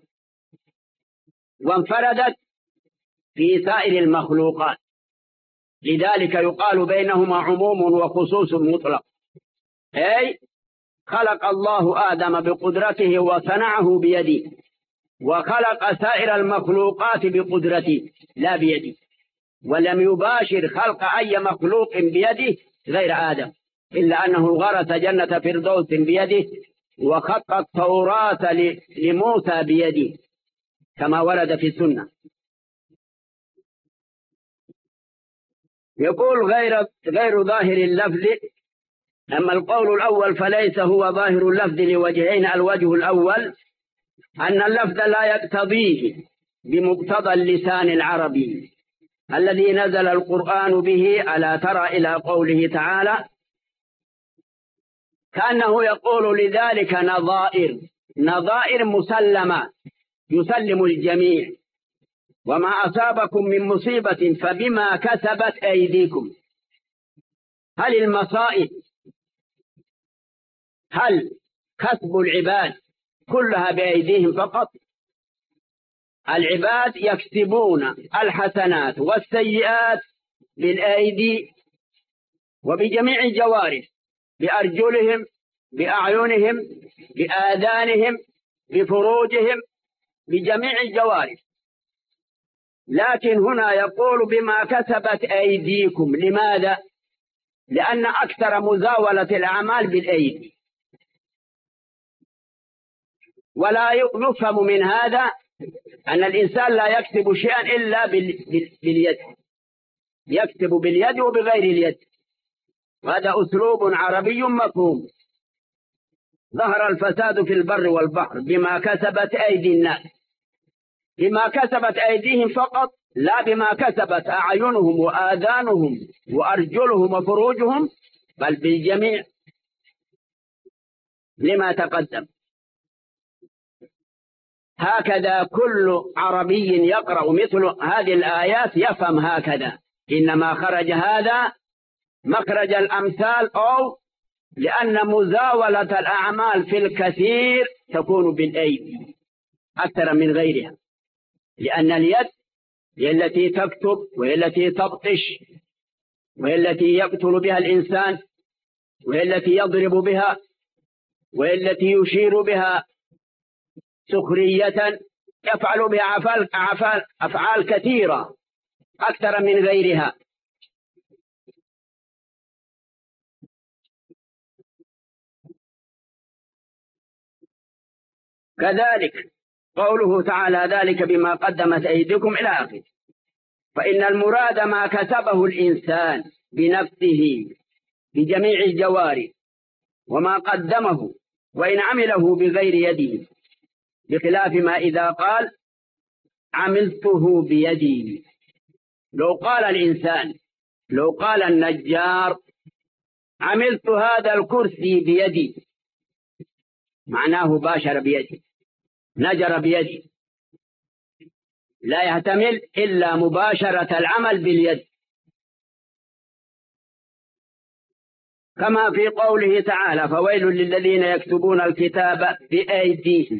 وانفردت في سائر المخلوقات، لذلك يقال بينهما عموم وخصوص مطلق. أي خلق الله آدم بقدرته وصنعه بيده، وخلق سائر المخلوقات بقدرته لا بيده، ولم يباشر خلق أي مخلوق بيده غير آدم، إلا أنه غرس جنة فردوس بيده، وخط التوراة لموسى بيده كما ورد في السنة. يقول غير غير ظاهر اللفظ. أما القول الأول فليس هو ظاهر اللفظ لوجهين. الوجه الأول أن اللفظ لا يقتضيه بمقتضى اللسان العربي الذي نزل القرآن به. ألا ترى إلى قوله تعالى كأنه يقول لذلك نظائر، نظائر مسلمة يسلم الجميع. وما أصابكم من مصيبة فبما كسبت أيديكم. هل المصائب هل كسب العباد كلها بأيديهم فقط؟ العباد يكسبون الحسنات والسيئات بالأيدي وبجميع الجوارح، بأرجلهم، بأعينهم، بآذانهم، بفروجهم، بجميع الجوارح. لكن هنا يقول بما كسبت أيديكم. لماذا؟ لأن أكثر مزاولة الأعمال بالأيدي، ولا يفهم من هذا أن الإنسان لا يكسب شيئا إلا باليد، يكسب باليد وبغير اليد. وهذا أسلوب عربي مفهوم. ظهر الفساد في البر والبحر بما كسبت أيدي الناس، بما كسبت أيديهم فقط، لا بما كسبت أعينهم وآذانهم وأرجلهم وفروجهم، بل بالجميع لما تقدم. هكذا كل عربي يقرأ مثل هذه الآيات يفهم هكذا، إنما خرج هذا مخرج الأمثال، أو لأن مزاولة الأعمال في الكثير تكون بالأيدي أكثر من غيرها، لأن اليد هي التي تكتب، وهي التي تبطش، وهي التي يقتل بها الإنسان، وهي التي يضرب بها، وهي التي يشير بها سخرية، يفعل بها أفعال, أفعال, أفعال كثيرة أكثر من غيرها. كذلك قوله تعالى ذلك بما قدمت أيديكم إلى آخره. فإن المراد ما كسبه الإنسان بنفسه بجميع الجوارح، وما قدمه وإن عمله بغير يده، بخلاف ما إذا قال عملته بيدي. لو قال الإنسان، لو قال النجار عملت هذا الكرسي بيدي، معناه باشر بيدي، نجر بيدي، لا يحتمل إلا مباشرة العمل باليد. كما في قوله تعالى فويل للذين يكتبون الكتاب بأيديهم.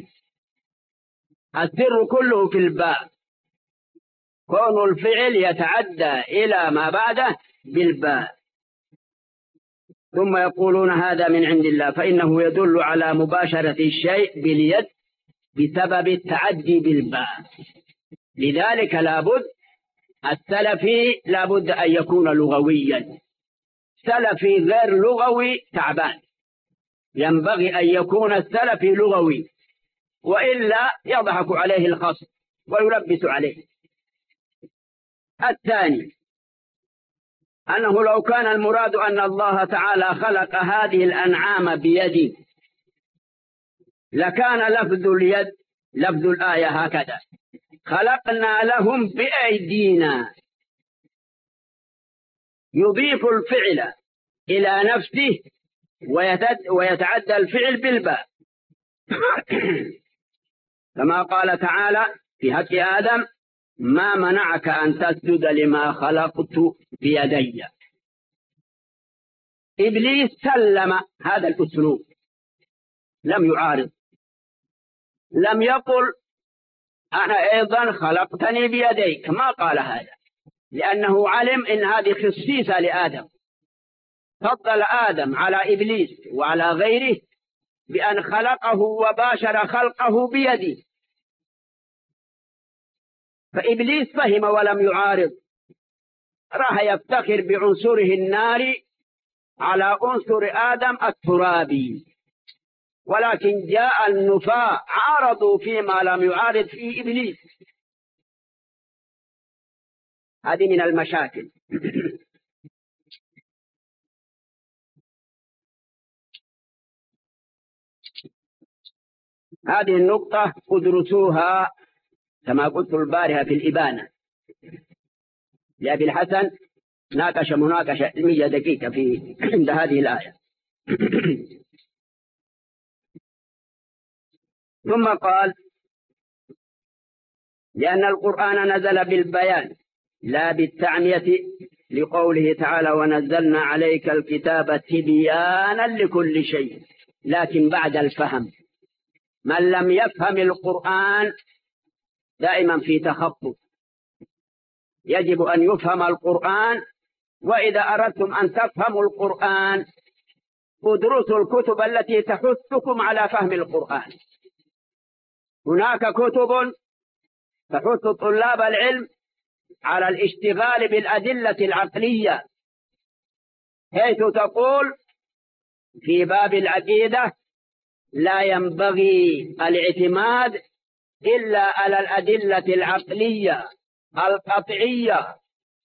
السر كله في الباء، كون الفعل يتعدى إلى ما بعده بالباء. ثم يقولون هذا من عند الله، فإنه يدل على مباشرة الشيء باليد بسبب التعدي بالباء. لذلك لابد السلفي لابد أن يكون لغويا. سلفي غير لغوي تعبان، ينبغي أن يكون السلفي لغوي، وإلا يضحك عليه الخصم ويلبس عليه. الثاني أنه لو كان المراد أن الله تعالى خلق هذه الأنعام بيده لكان لفظ اليد لفظ الآية هكذا: خلقنا لهم بأيدينا، يضيف الفعل إلى نفسه ويتعدى الفعل بالباء كما قال تعالى في حق آدم: ما منعك أن تسجد لما خلقت بيدي. إبليس سلم هذا الأسلوب، لم يعارض، لم يقل أنا أيضا خلقتني بيديك، ما قال هذا، لأنه علم إن هذه خصيصة لآدم. فضل آدم على إبليس وعلى غيره بأن خلقه وباشر خلقه بيده، فإبليس فهم ولم يعارض، راح يفتخر بعنصره النار على عنصر آدم الترابي. ولكن جاء النفاة عارضوا فيما لم يعارض فيه إبليس. هذه من المشاكل. هذه النقطة ادرسوها كما قلت البارحة في الإبانة لأبي الحسن، ناقش مناقشة علمية دقيقة في عند هذه الآية. ثم قال: لأن القرآن نزل بالبيان لا بالتعمية، لقوله تعالى: ونزلنا عليك الكتاب تبيانا لكل شيء. لكن بعد الفهم، من لم يفهم القرآن دائما في تخبط. يجب أن يفهم القرآن، وإذا أردتم أن تفهموا القرآن ادرسوا الكتب التي تحثكم على فهم القرآن. هناك كتب تحث طلاب العلم على الاشتغال بالأدلة العقلية، حيث تقول في باب العقيدة: لا ينبغي الاعتماد إلا على الأدلة العقلية القطعية،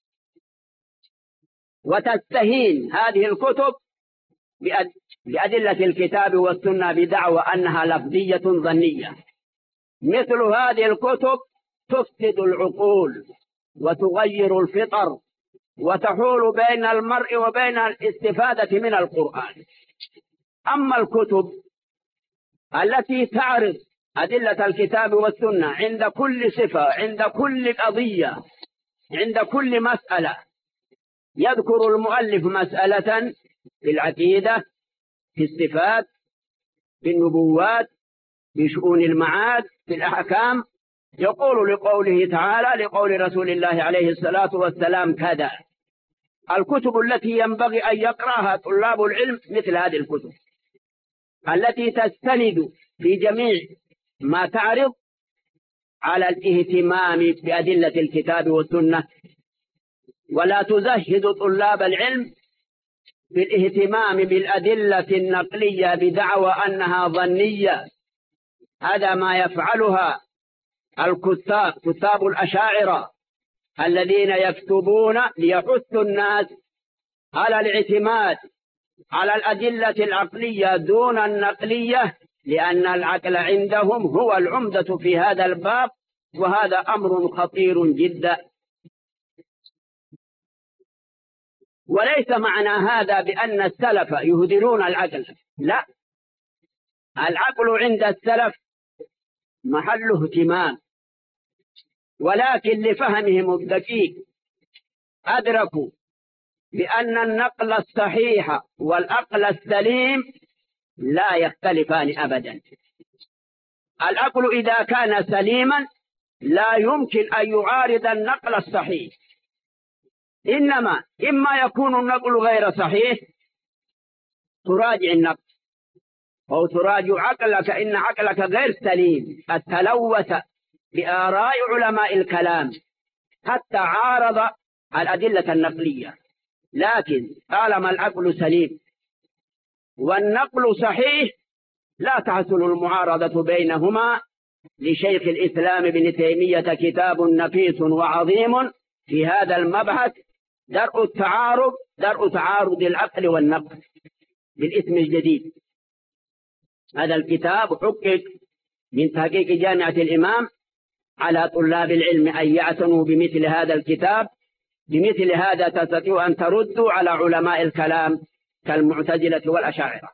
وتستهين هذه الكتب بأدلة الكتاب والسنة بدعوى أنها لفظية ظنية. مثل هذه الكتب تفسد العقول وتغير الفطر وتحول بين المرء وبين الاستفادة من القرآن. أما الكتب التي تعرض أدلة الكتاب والسنة عند كل صفة، عند كل قضية، عند كل مسألة، يذكر المؤلف مسألة في العقيدة، في الصفات، في النبوات، في شؤون المعاد، في الأحكام، يقول لقوله تعالى لقول رسول الله عليه الصلاة والسلام كذا. الكتب التي ينبغي أن يقرأها طلاب العلم مثل هذه الكتب التي تستند في جميع ما تعرض على الاهتمام بأدلة الكتاب والسنة، ولا تزهد طلاب العلم بالاهتمام بالأدلة النقلية بدعوى أنها ظنية. هذا ما يفعلها الكتاب، كتاب الأشاعرة الذين يكتبون ليحثوا الناس على الاعتماد على الأدلة العقلية دون النقلية، لأن العقل عندهم هو العمدة في هذا الباب، وهذا أمر خطير جدا. وليس معنى هذا بأن السلف يهدرون العقل، لا، العقل عند السلف محل اهتمام، ولكن لفهمهم الدقيق أدركوا بأن النقل الصحيح والعقل السليم لا يختلفان أبدا. العقل إذا كان سليما لا يمكن أن يعارض النقل الصحيح، إنما إما يكون النقل غير صحيح تراجع النقل، أو تراجع عقلك إن عقلك غير سليم قد تلوث بآراء علماء الكلام حتى عارض الأدلة النقلية. لكن طالما العقل سليم والنقل صحيح لا تحصل المعارضة بينهما. لشيخ الإسلام ابن تيمية كتاب نفيس وعظيم في هذا المبحث، درء التعارض درء تعارض العقل والنقل بالاسم الجديد. هذا الكتاب حقق من تحقيق جامعة الإمام على طلاب العلم أن يعتنوا بمثل هذا الكتاب. بمثل هذا تستطيع أن تردوا على علماء الكلام كالمعتزلة والأشاعرة.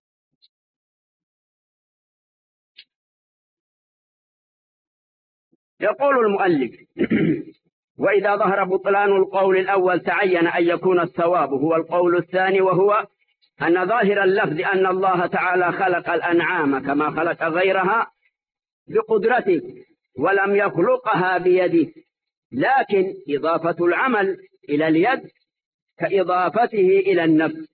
يقول المؤلف: وإذا ظهر بطلان القول الأول تعين أن يكون الصواب هو القول الثاني، وهو أن ظاهر اللفظ أن الله تعالى خلق الأنعام كما خلق غيرها بقدرته ولم يخلقها بيده، لكن إضافة العمل إلى اليد كإضافته إلى النفس.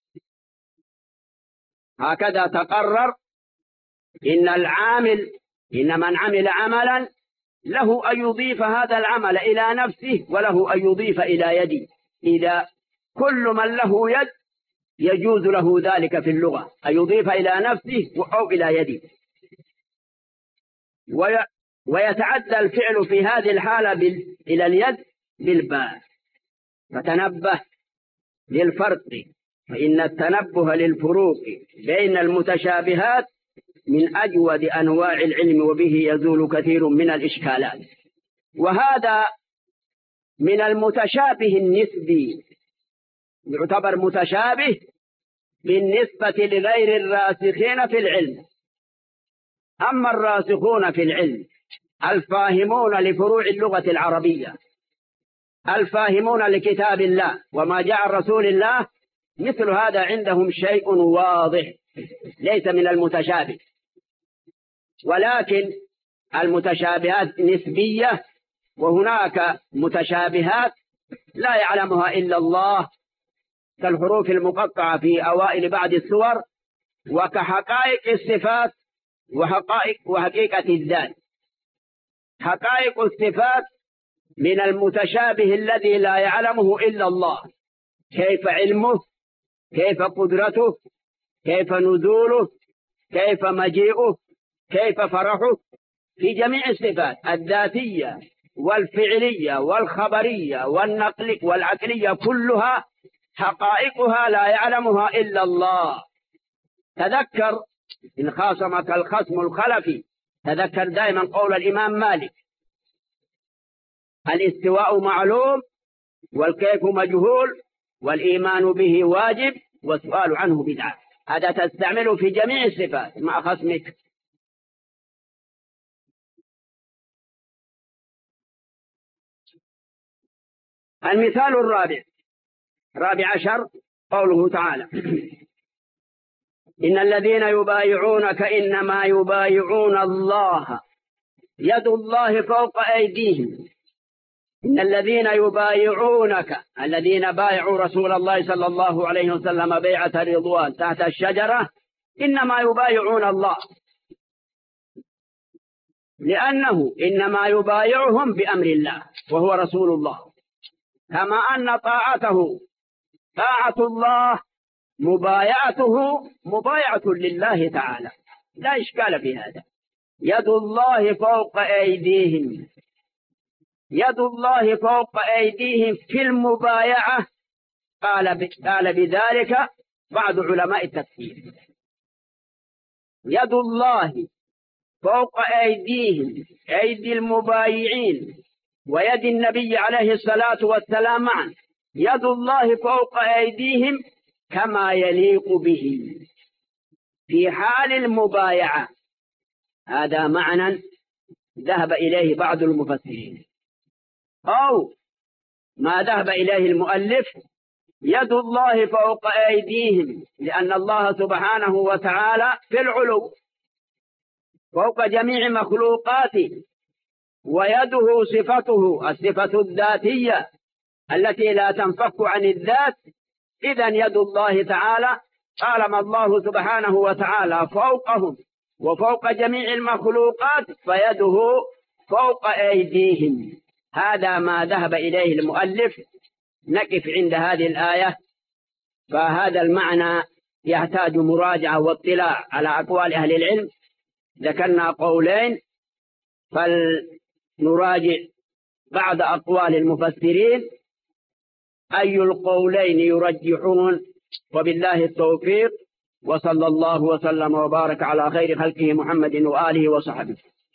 هكذا تقرر إن العامل إن من عمل عملا له أن يضيف هذا العمل إلى نفسه وله أن يضيف إلى يده. إذا كل من له يد يجوز له ذلك في اللغة، أن يضيف إلى نفسه أو إلى يده. ويتعدى الفعل في هذه الحالة إلى اليد بالباء. فتنبه للفرق، فإن التنبه للفروق بين المتشابهات من أجود أنواع العلم، وبه يزول كثير من الإشكالات. وهذا من المتشابه النسبي، يعتبر متشابه بالنسبة لغير الراسخين في العلم. أما الراسخون في العلم الفاهمون لفروع اللغة العربية الفاهمون لكتاب الله وما جاء رسول الله، مثل هذا عندهم شيء واضح ليس من المتشابه. ولكن المتشابهات نسبية، وهناك متشابهات لا يعلمها إلا الله، كالحروف المقطعة في أوائل بعض السور، وكحقائق الصفات وحقائق وحقيقة الذات. حقائق الصفات من المتشابه الذي لا يعلمه إلا الله، كيف علمه، كيف قدرته، كيف نزوله، كيف مجيئه، كيف فرحه. في جميع الصفات الذاتية والفعلية والخبرية والنقل والعقلية كلها حقائقها لا يعلمها إلا الله. تذكر إن خاصمك الخصم الخلفي، تذكر دائما قول الإمام مالك: الاستواء معلوم والكيف مجهول والإيمان به واجب والسؤال عنه بدعة. هذا تستعمله في جميع الصفات مع خصمك. المثال الرابع رابع عشر قوله تعالى: إن الذين يبايعونك إنما يبايعون الله يد الله فوق أيديهم. إن الذين يبايعونك الذين بايعوا رسول الله صلى الله عليه وسلم بيعة رضوان تحت الشجرة إنما يبايعون الله، لأنه إنما يبايعهم بأمر الله وهو رسول الله، كما أن طاعته طاعة الله، مبايعته مبايعة لله تعالى، لا إشكال في هذا. يد الله فوق أيديهم، يد الله فوق أيديهم في المبايعة. قال قال بذلك بعض علماء التفسير: يد الله فوق أيديهم، أيدي المبايعين ويد النبي عليه الصلاة والسلام معا. يد الله فوق أيديهم كما يليق به في حال المبايعة. هذا معنى ذهب إليه بعض المفسرين، أو ما ذهب إليه المؤلف: يد الله فوق أيديهم، لأن الله سبحانه وتعالى في العلو فوق جميع مخلوقاته، ويده صفته الصفة الذاتية التي لا تنفك عن الذات. إذن يد الله تعالى طالما الله سبحانه وتعالى فوقهم وفوق جميع المخلوقات فيده فوق أيديهم. هذا ما ذهب إليه المؤلف. نقف عند هذه الآية، فهذا المعنى يحتاج مراجعة واطلاع على أقوال أهل العلم. ذكرنا قولين، فلنراجع بعض أقوال المفسرين أي القولين يرجحون؟ وبالله التوفيق، وصلى الله وسلم وبارك على خير خلقه محمد وآله وصحبه.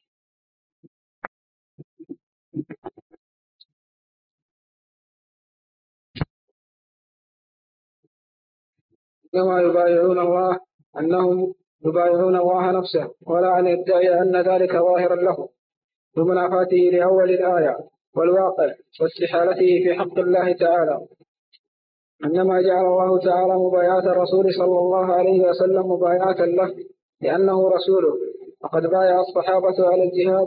كما يبايعون الله أنهم يبايعون الله نفسه، ولا أن يدعي أن ذلك ظاهرا له بمنافاته لأول الآية والواقع واستحالته في حق الله تعالى. إنما جعل الله تعالى مبايعة الرسول صلى الله عليه وسلم مبايعة له لأنه رسوله، وقد بايع الصحابة على الجهاد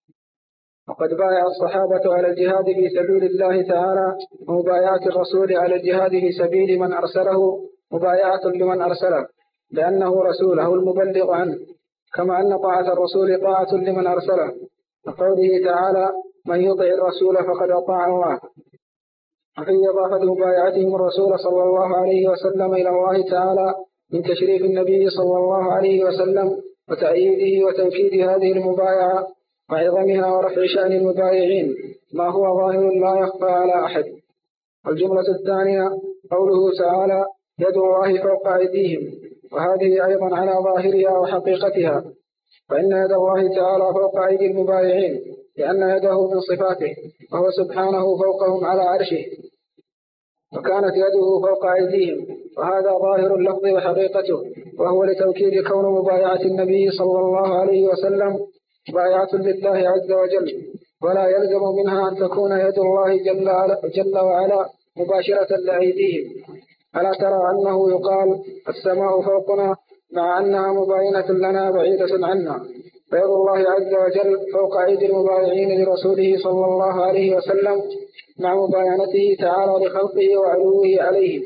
وقد بايع الصحابة على الجهاد في سبيل الله تعالى، ومبايعة الرسول على الجهاد في سبيل من أرسله مبايعة لمن أرسله لأنه رسوله المبلغ عنه، كما أن طاعة الرسول طاعة لمن أرسله، وقوله تعالى: من يطع الرسول فقد أطاع الله. وفي إضافة مبايعتهم الرسول صلى الله عليه وسلم إلى الله تعالى من تشريف النبي صلى الله عليه وسلم وتأييده وتنفيذ هذه المبايعة وعظمها ورفع شأن المبايعين ما هو ظاهر لا يخفى على أحد. الجملة الثانية قوله تعالى: يد الله فوق أيديهم، وهذه أيضا على ظاهرها وحقيقتها، فإن يد الله تعالى فوق أيدي المبايعين لأن يده من صفاته، وهو سبحانه فوقهم على عرشه، وكانت يده فوق أيديهم، وهذا ظاهر اللفظ وحقيقته، وهو لتوكيد كون مبايعة النبي صلى الله عليه وسلم مبايعة لله عز وجل، ولا يلزم منها أن تكون يد الله جل, جل وعلا مباشرة لأيديهم. ألا ترى أنه يقال السماء فوقنا مع أنها مباينة لنا بعيدة عنا، فيد الله عز وجل فوق أيدي المبايعين لرسوله صلى الله عليه وسلم مع مباينته تعالى لخلقه وعلوه عليهم.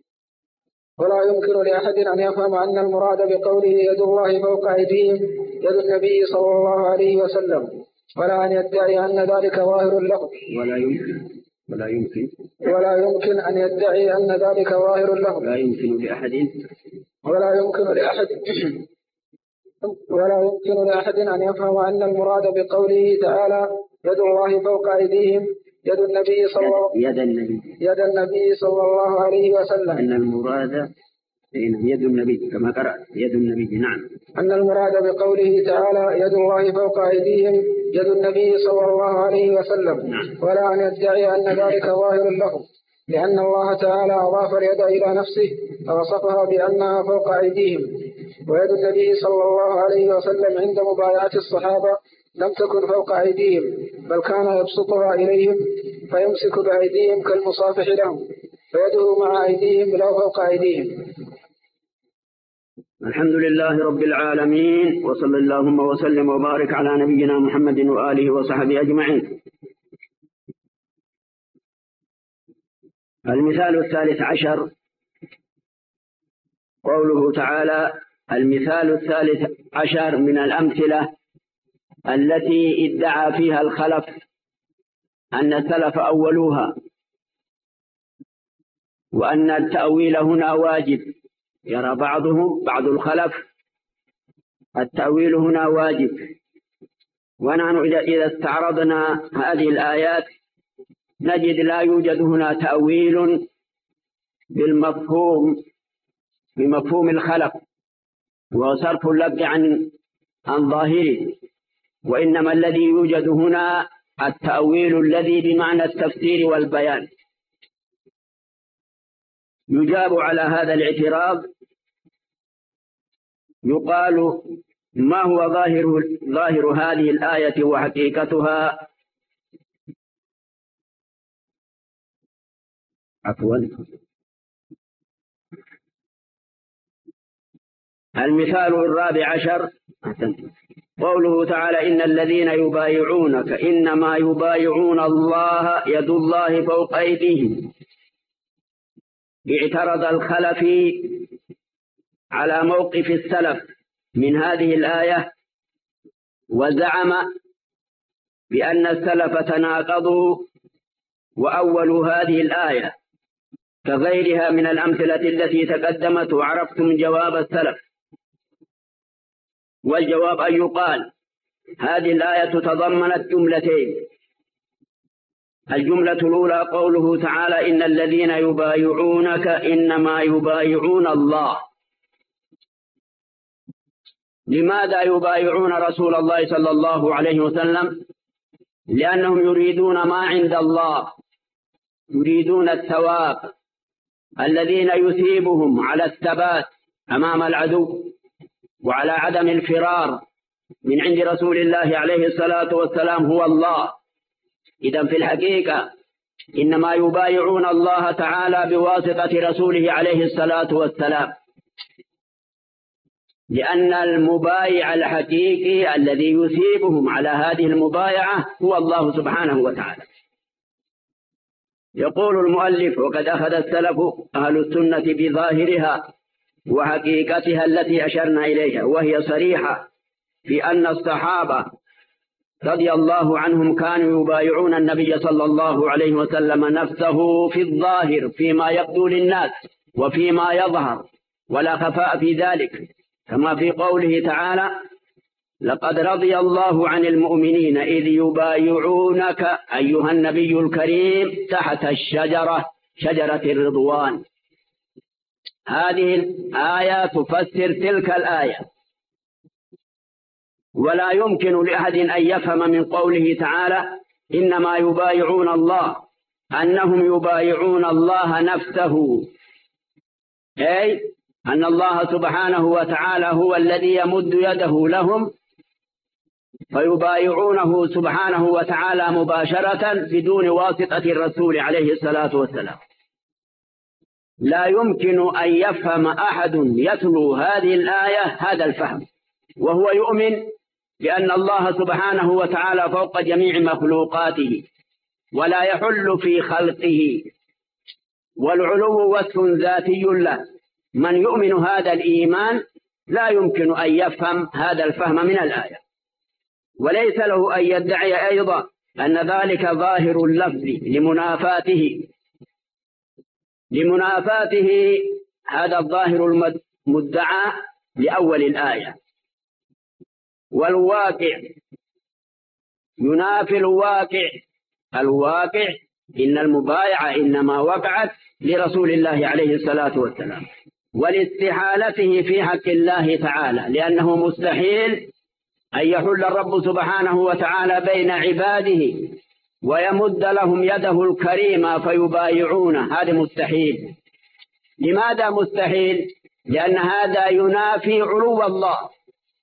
ولا يمكن لأحد أن يفهم أن المراد بقوله يد الله فوق أيديهم يد النبي صلى الله عليه وسلم، ولا أن يدعي أن ذلك ظاهر له، ولا يمكن ولا يمكن ولا يمكن أن يدعي أن ذلك ظاهر له لا يمكن لأحد ولا يمكن لأحد ولا يمكن لأحد أن يفهم أن المراد بقوله تعالى يد الله فوق أيديهم يد النبي صلى الله يد النبي يد النبي صلى الله عليه وسلم أن المراد يد النبي كما قرأت يد النبي. نعم. أن المراد بقوله تعالى يد الله فوق أيديهم يد النبي صلى الله عليه وسلم. نعم. ولا أن يدعي أن ذلك ظاهر له، لأن الله تعالى أضاف اليد إلى نفسه ووصفها بأنها فوق أيديهم، ويد النبي صلى الله عليه وسلم عند مبايعة الصحابة لم تكن فوق أيديهم، بل كان يبسطها إليهم فيمسك بأيديهم كالمصافح لهم، فيده مع أيديهم لا فوق أيديهم. الحمد لله رب العالمين، وصلى اللهم وسلم وبارك على نبينا محمد وآله وصحبه أجمعين. المثال الثالث عشر قوله تعالى: المثال الثالث عشر من الأمثلة التي ادعى فيها الخلف أن السلف أولوها، وأن التأويل هنا واجب. يرى بعضهم بعض الخلف التأويل هنا واجب، ونحن إذا استعرضنا هذه الآيات نجد لا يوجد هنا تأويل بالمفهوم بمفهوم الخلف وصرف اللفظ عن عن ظاهره، وإنما الذي يوجد هنا التأويل الذي بمعنى التفسير والبيان. يجاب على هذا الاعتراض يقال: ما هو ظاهر ظاهر هذه الآية وحقيقتها؟ عفوا. المثال الرابع عشر قوله تعالى: إن الذين يبايعونك إنما يبايعون الله يد الله فوق أيديهم. اعترض الخلف على موقف السلف من هذه الآية، وزعم بأن السلف تناقضوا وأولوا هذه الآية كغيرها من الأمثلة التي تقدمت، وعرفتم جواب السلف. والجواب أن يقال: هذه الآية تضمنت جملتين: الجملة الأولى قوله تعالى: إن الذين يبايعونك إنما يبايعون الله. لماذا يبايعون رسول الله صلى الله عليه وسلم؟ لأنهم يريدون ما عند الله، يريدون الثواب، الذين يثيبهم على الثبات أمام العدو وعلى عدم الفرار من عند رسول الله عليه الصلاة والسلام هو الله. إذن في الحقيقة إنما يبايعون الله تعالى بواسطة رسوله عليه الصلاة والسلام، لأن المبايع الحقيقي الذي يثيبهم على هذه المبايعة هو الله سبحانه وتعالى. يقول المؤلف: وقد أخذ السلف أهل السنة بظاهرها وحقيقتها التي أشرنا إليها، وهي صريحة في أن الصحابة رضي الله عنهم كانوا يبايعون النبي صلى الله عليه وسلم نفسه في الظاهر فيما يبدو للناس وفيما يظهر، ولا خفاء في ذلك، كما في قوله تعالى: لقد رضي الله عن المؤمنين إذ يبايعونك أيها النبي الكريم تحت الشجرة شجرة الرضوان. هذه الآية تفسر تلك الآية، ولا يمكن لأحد أن يفهم من قوله تعالى إنما يبايعون الله أنهم يبايعون الله نفسه، أي أن الله سبحانه وتعالى هو الذي يمد يده لهم فيبايعونه سبحانه وتعالى مباشرة بدون واسطة الرسول عليه الصلاة والسلام. لا يمكن أن يفهم أحد يتلو هذه الآية هذا الفهم وهو يؤمن بأن الله سبحانه وتعالى فوق جميع مخلوقاته ولا يحل في خلقه، والعلو وصف ذاتي له. من يؤمن هذا الإيمان لا يمكن أن يفهم هذا الفهم من الآية، وليس له أن يدعي أيضا أن ذلك ظاهر اللفظ لمنافاته لمنافاته هذا الظاهر المدعى لأول الآية، والواقع ينافي الواقع. الواقع إن المبايعة إنما وقعت لرسول الله عليه الصلاة والسلام، ولاستحالته في حق الله تعالى، لأنه مستحيل أن يحل الرب سبحانه وتعالى بين عباده ويمد لهم يده الكريمة فيبايعونه، هذا مستحيل. لماذا مستحيل؟ لأن هذا ينافي علو الله،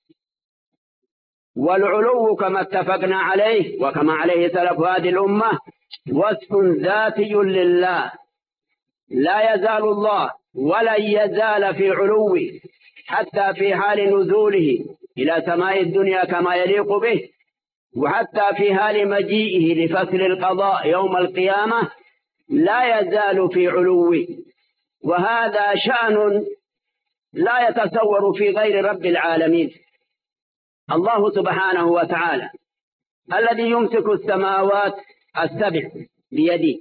والعلو كما اتفقنا عليه وكما عليه سلف هذه الأمة وصف ذاتي لله، لا يزال الله ولن يزال في علوه حتى في حال نزوله إلى سماء الدنيا كما يليق به، وحتى في حال مجيئه لفصل القضاء يوم القيامة لا يزال في علوه. وهذا شأن لا يتصور في غير رب العالمين. الله سبحانه وتعالى الذي يمسك السماوات السبع بيده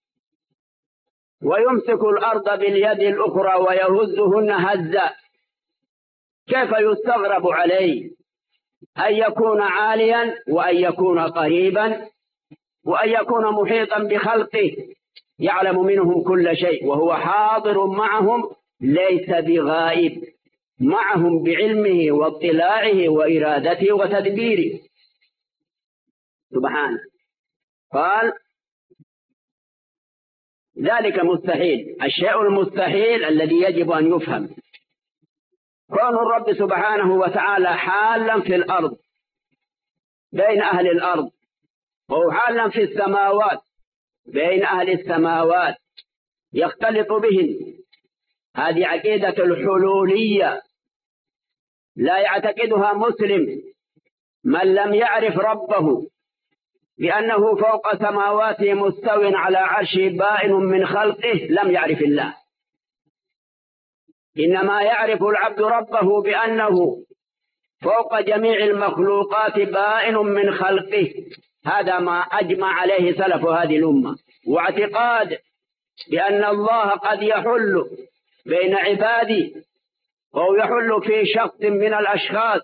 ويمسك الأرض باليد الأخرى ويهزهن هزا، كيف يستغرب عليه أن يكون عاليا وأن يكون قريبا وأن يكون محيطا بخلقه يعلم منهم كل شيء وهو حاضر معهم ليس بغائب، معهم بعلمه واطلاعه وإرادته وتدبيره سبحانه. قال ذلك مستحيل. الشيء المستحيل الذي يجب أن يفهم كون الرب سبحانه وتعالى حالا في الأرض بين أهل الأرض، وهو حالا في السماوات بين أهل السماوات يختلط بهم. هذه عقيدة الحلولية لا يعتقدها مسلم من لم يعرف ربه بأنه فوق سماواته مستو على عرشه بائن من خلقه لم يعرف الله. إنما يعرف العبد ربه بأنه فوق جميع المخلوقات بائن من خلقه. هذا ما أجمع عليه سلف هذه الأمة، واعتقاد بأن الله قد يحل بين عبادي أو يحل في شخص من الأشخاص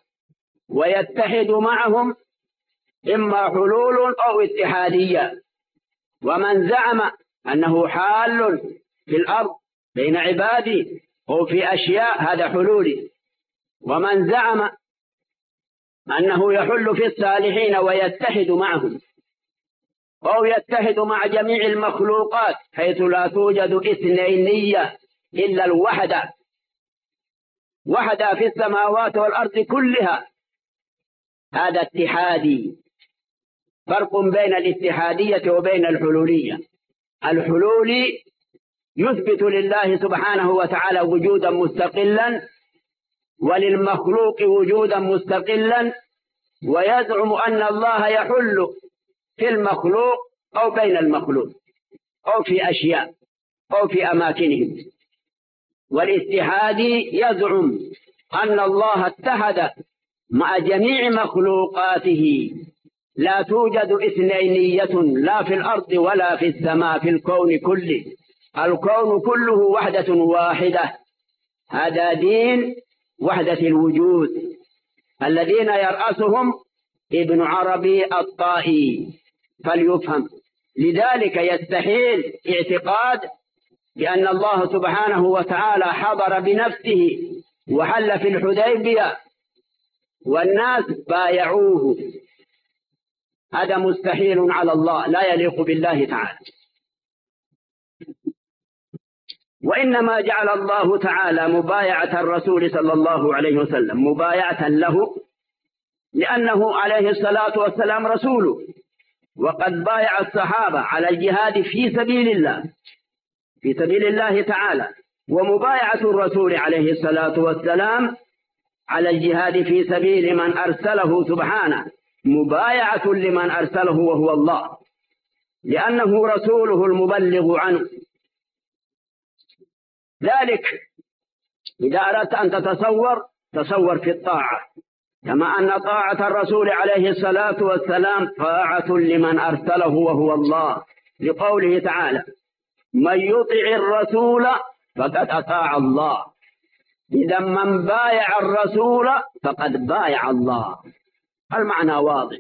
ويتحد معهم، إما حلول أو اتحادية. ومن زعم أنه حال في الأرض بين عبادي أو في أشياء هذا حلولي. ومن زعم أنه يحل في الصالحين ويتحد معهم أو يتحد مع جميع المخلوقات حيث لا توجد اثنينية إلا الوحدة، وحدة في السماوات والأرض كلها، هذا اتحادي. فرق بين الاتحادية وبين الحلولية. الحلولي يثبت لله سبحانه وتعالى وجودا مستقلا وللمخلوق وجودا مستقلا، ويزعم أن الله يحل في المخلوق أو بين المخلوق أو في أشياء أو في أماكنهم. والاتحادي يزعم أن الله اتحد مع جميع مخلوقاته، لا توجد اثنينية لا في الأرض ولا في السماء، في الكون كله، الكون كله وحدة واحدة. هذا دين وحدة الوجود الذين يرأسهم ابن عربي الطائي، فليفهم. لذلك يستحيل اعتقاد بأن الله سبحانه وتعالى حضر بنفسه وحل في الحديبية والناس بايعوه، هذا مستحيل على الله، لا يليق بالله تعالى. وإنما جعل الله تعالى مبايعة الرسول صلى الله عليه وسلم مبايعة له لأنه عليه الصلاة والسلام رسوله، وقد بايع الصحابة على الجهاد في سبيل الله في سبيل الله تعالى. ومبايعة الرسول عليه الصلاة والسلام على الجهاد في سبيل من أرسله سبحانه مبايعة لمن أرسله وهو الله، لأنه رسوله المبلغ عنه. ذلك إذا أردت أن تتصور تصور في الطاعة، كما أن طاعة الرسول عليه الصلاة والسلام طاعة لمن أرسله وهو الله، لقوله تعالى: من يطع الرسول فقد أطاع الله. إذا من بايع الرسول فقد بايع الله، المعنى واضح.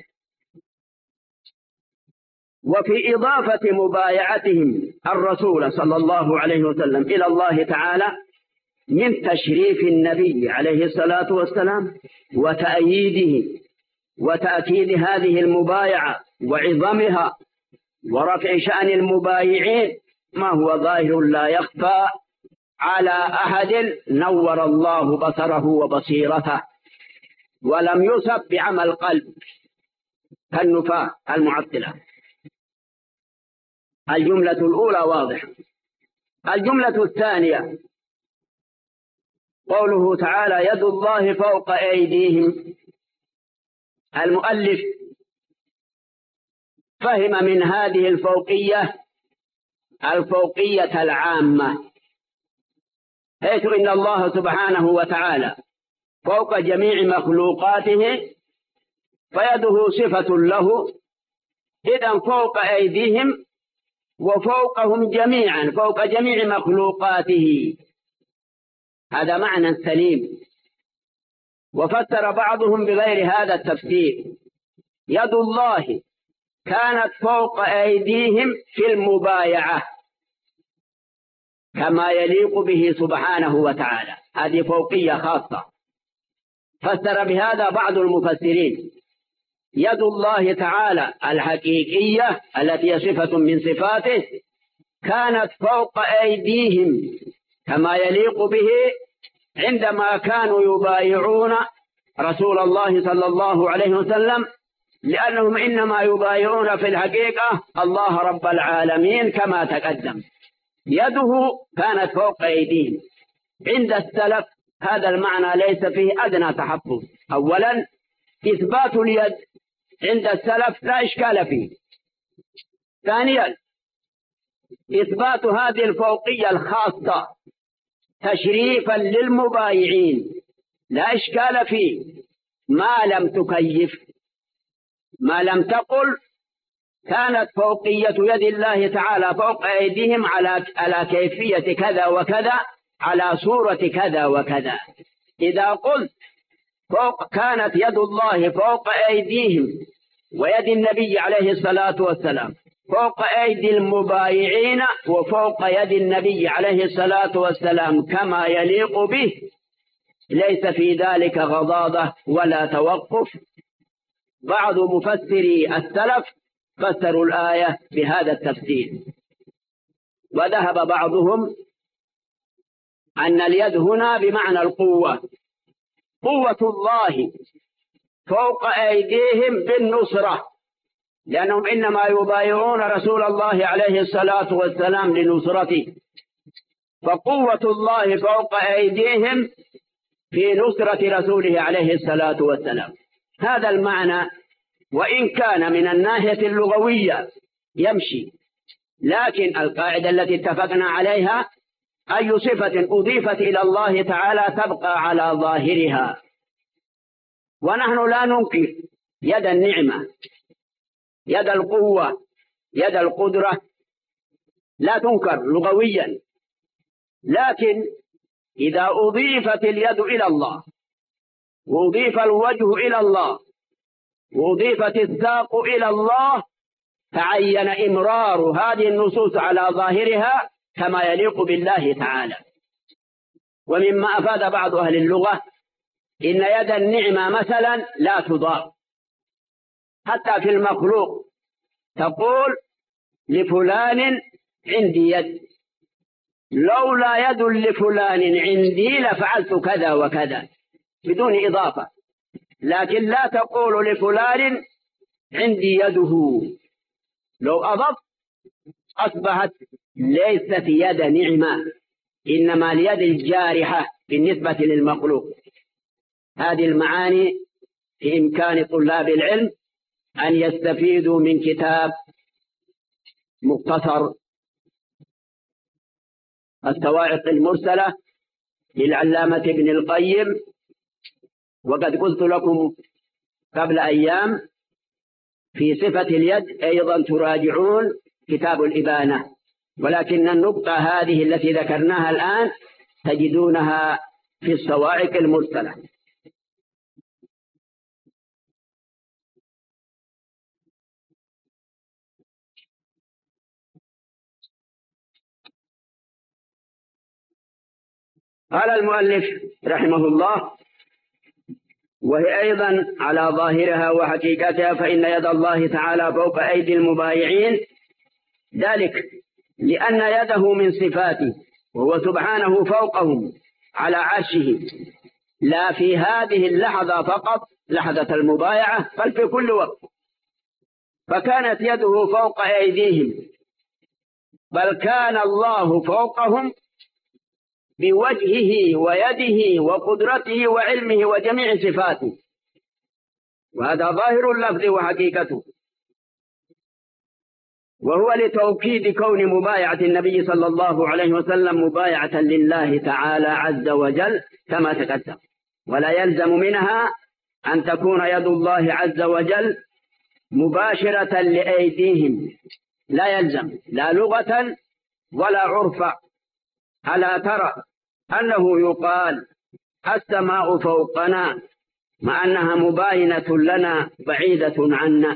وفي إضافة مبايعتهم الرسول صلى الله عليه وسلم إلى الله تعالى من تشريف النبي عليه الصلاة والسلام وتأييده وتأكيد هذه المبايعة وعظمها ورفع شأن المبايعين ما هو ظاهر لا يخفى على أحد نور الله بصره وبصيرته ولم يصب بعمل قلب كالنفاة المعطلة. الجملة الأولى واضحة. الجملة الثانية قوله تعالى: يد الله فوق أيديهم. المؤلف فهم من هذه الفوقية الفوقية العامة، حيث إن الله سبحانه وتعالى فوق جميع مخلوقاته فيده صفة له، إذن فوق أيديهم وفوقهم جميعا، فوق جميع مخلوقاته، هذا معنى سليم. وفسر بعضهم بغير هذا التفسير: يد الله كانت فوق أيديهم في المبايعة كما يليق به سبحانه وتعالى، هذه فوقية خاصة. فسر بهذا بعض المفسرين: يد الله تعالى الحقيقية التي هي صفة من صفاته كانت فوق أيديهم كما يليق به عندما كانوا يبايعون رسول الله صلى الله عليه وسلم، لأنهم إنما يبايعون في الحقيقة الله رب العالمين كما تقدم. يده كانت فوق أيديهم. عند السلف هذا المعنى ليس فيه أدنى تحفظ. أولا إثبات اليد عند السلف لا إشكال فيه. ثانيا إثبات هذه الفوقية الخاصة تشريفا للمبايعين لا إشكال فيه، ما لم تكيف، ما لم تقل كانت فوقية يد الله تعالى فوق أيديهم على على كيفية كذا وكذا، على صورة كذا وكذا. إذا قلت فوق كانت يد الله فوق أيديهم ويد النبي عليه الصلاة والسلام فوق أيدي المبايعين وفوق يد النبي عليه الصلاة والسلام كما يليق به، ليس في ذلك غضاضة ولا توقف. بعض مفسري السلف فسروا الآية بهذا التفسير، وذهب بعضهم أن اليد هنا بمعنى القوة، قوة الله فوق أيديهم بالنصرة، لأنهم إنما يبايعون رسول الله عليه الصلاة والسلام لنصرته، فقوة الله فوق أيديهم في نصرة رسوله عليه الصلاة والسلام. هذا المعنى، وإن كان من الناحية اللغوية يمشي، لكن القاعدة التي اتفقنا عليها أي صفة أضيفت إلى الله تعالى تبقى على ظاهرها، ونحن لا ننكر يد النعمة، يد القوة، يد القدرة لا تنكر لغويا، لكن إذا أضيفت اليد إلى الله وأضيف الوجه إلى الله وأضيفت الساق إلى الله تعين إمرار هذه النصوص على ظاهرها كما يليق بالله تعالى. ومما أفاد بعض أهل اللغة إن يد النعمة مثلا لا تضاف، حتى في المخلوق تقول لفلان عندي يد، لولا يد لفلان عندي لفعلت كذا وكذا بدون إضافة، لكن لا تقول لفلان عندي يده، لو أضف أصبحت ليست يد نعمة، إنما اليد الجارحة بالنسبة للمخلوق. هذه المعاني في إمكان طلاب العلم أن يستفيدوا من كتاب مختصر الصواعق المرسلة للعلامة ابن القيم، وقد قلت لكم قبل أيام في صفة اليد أيضا تراجعون كتاب الإبانة، ولكن النقطة هذه التي ذكرناها الآن تجدونها في الصواعق المرسلة. قال المؤلف رحمه الله: وهي أيضا على ظاهرها وحقيقتها، فإن يد الله تعالى فوق أيدي المبايعين، ذلك لأن يده من صفاته، وهو سبحانه فوقهم على عرشه، لا في هذه اللحظة فقط لحظة المبايعة، بل في كل وقت، فكانت يده فوق أيديهم، بل كان الله فوقهم بوجهه ويده وقدرته وعلمه وجميع صفاته، وهذا ظاهر اللفظ وحقيقته، وهو لتوكيد كون مبايعة النبي صلى الله عليه وسلم مبايعة لله تعالى عز وجل كما تقدم، ولا يلزم منها أن تكون يد الله عز وجل مباشرة لأيديهم، لا يلزم لا لغة ولا عرفا. ألا ترى أنه يقال السماء فوقنا مع أنها مباينة لنا بعيدة عنا؟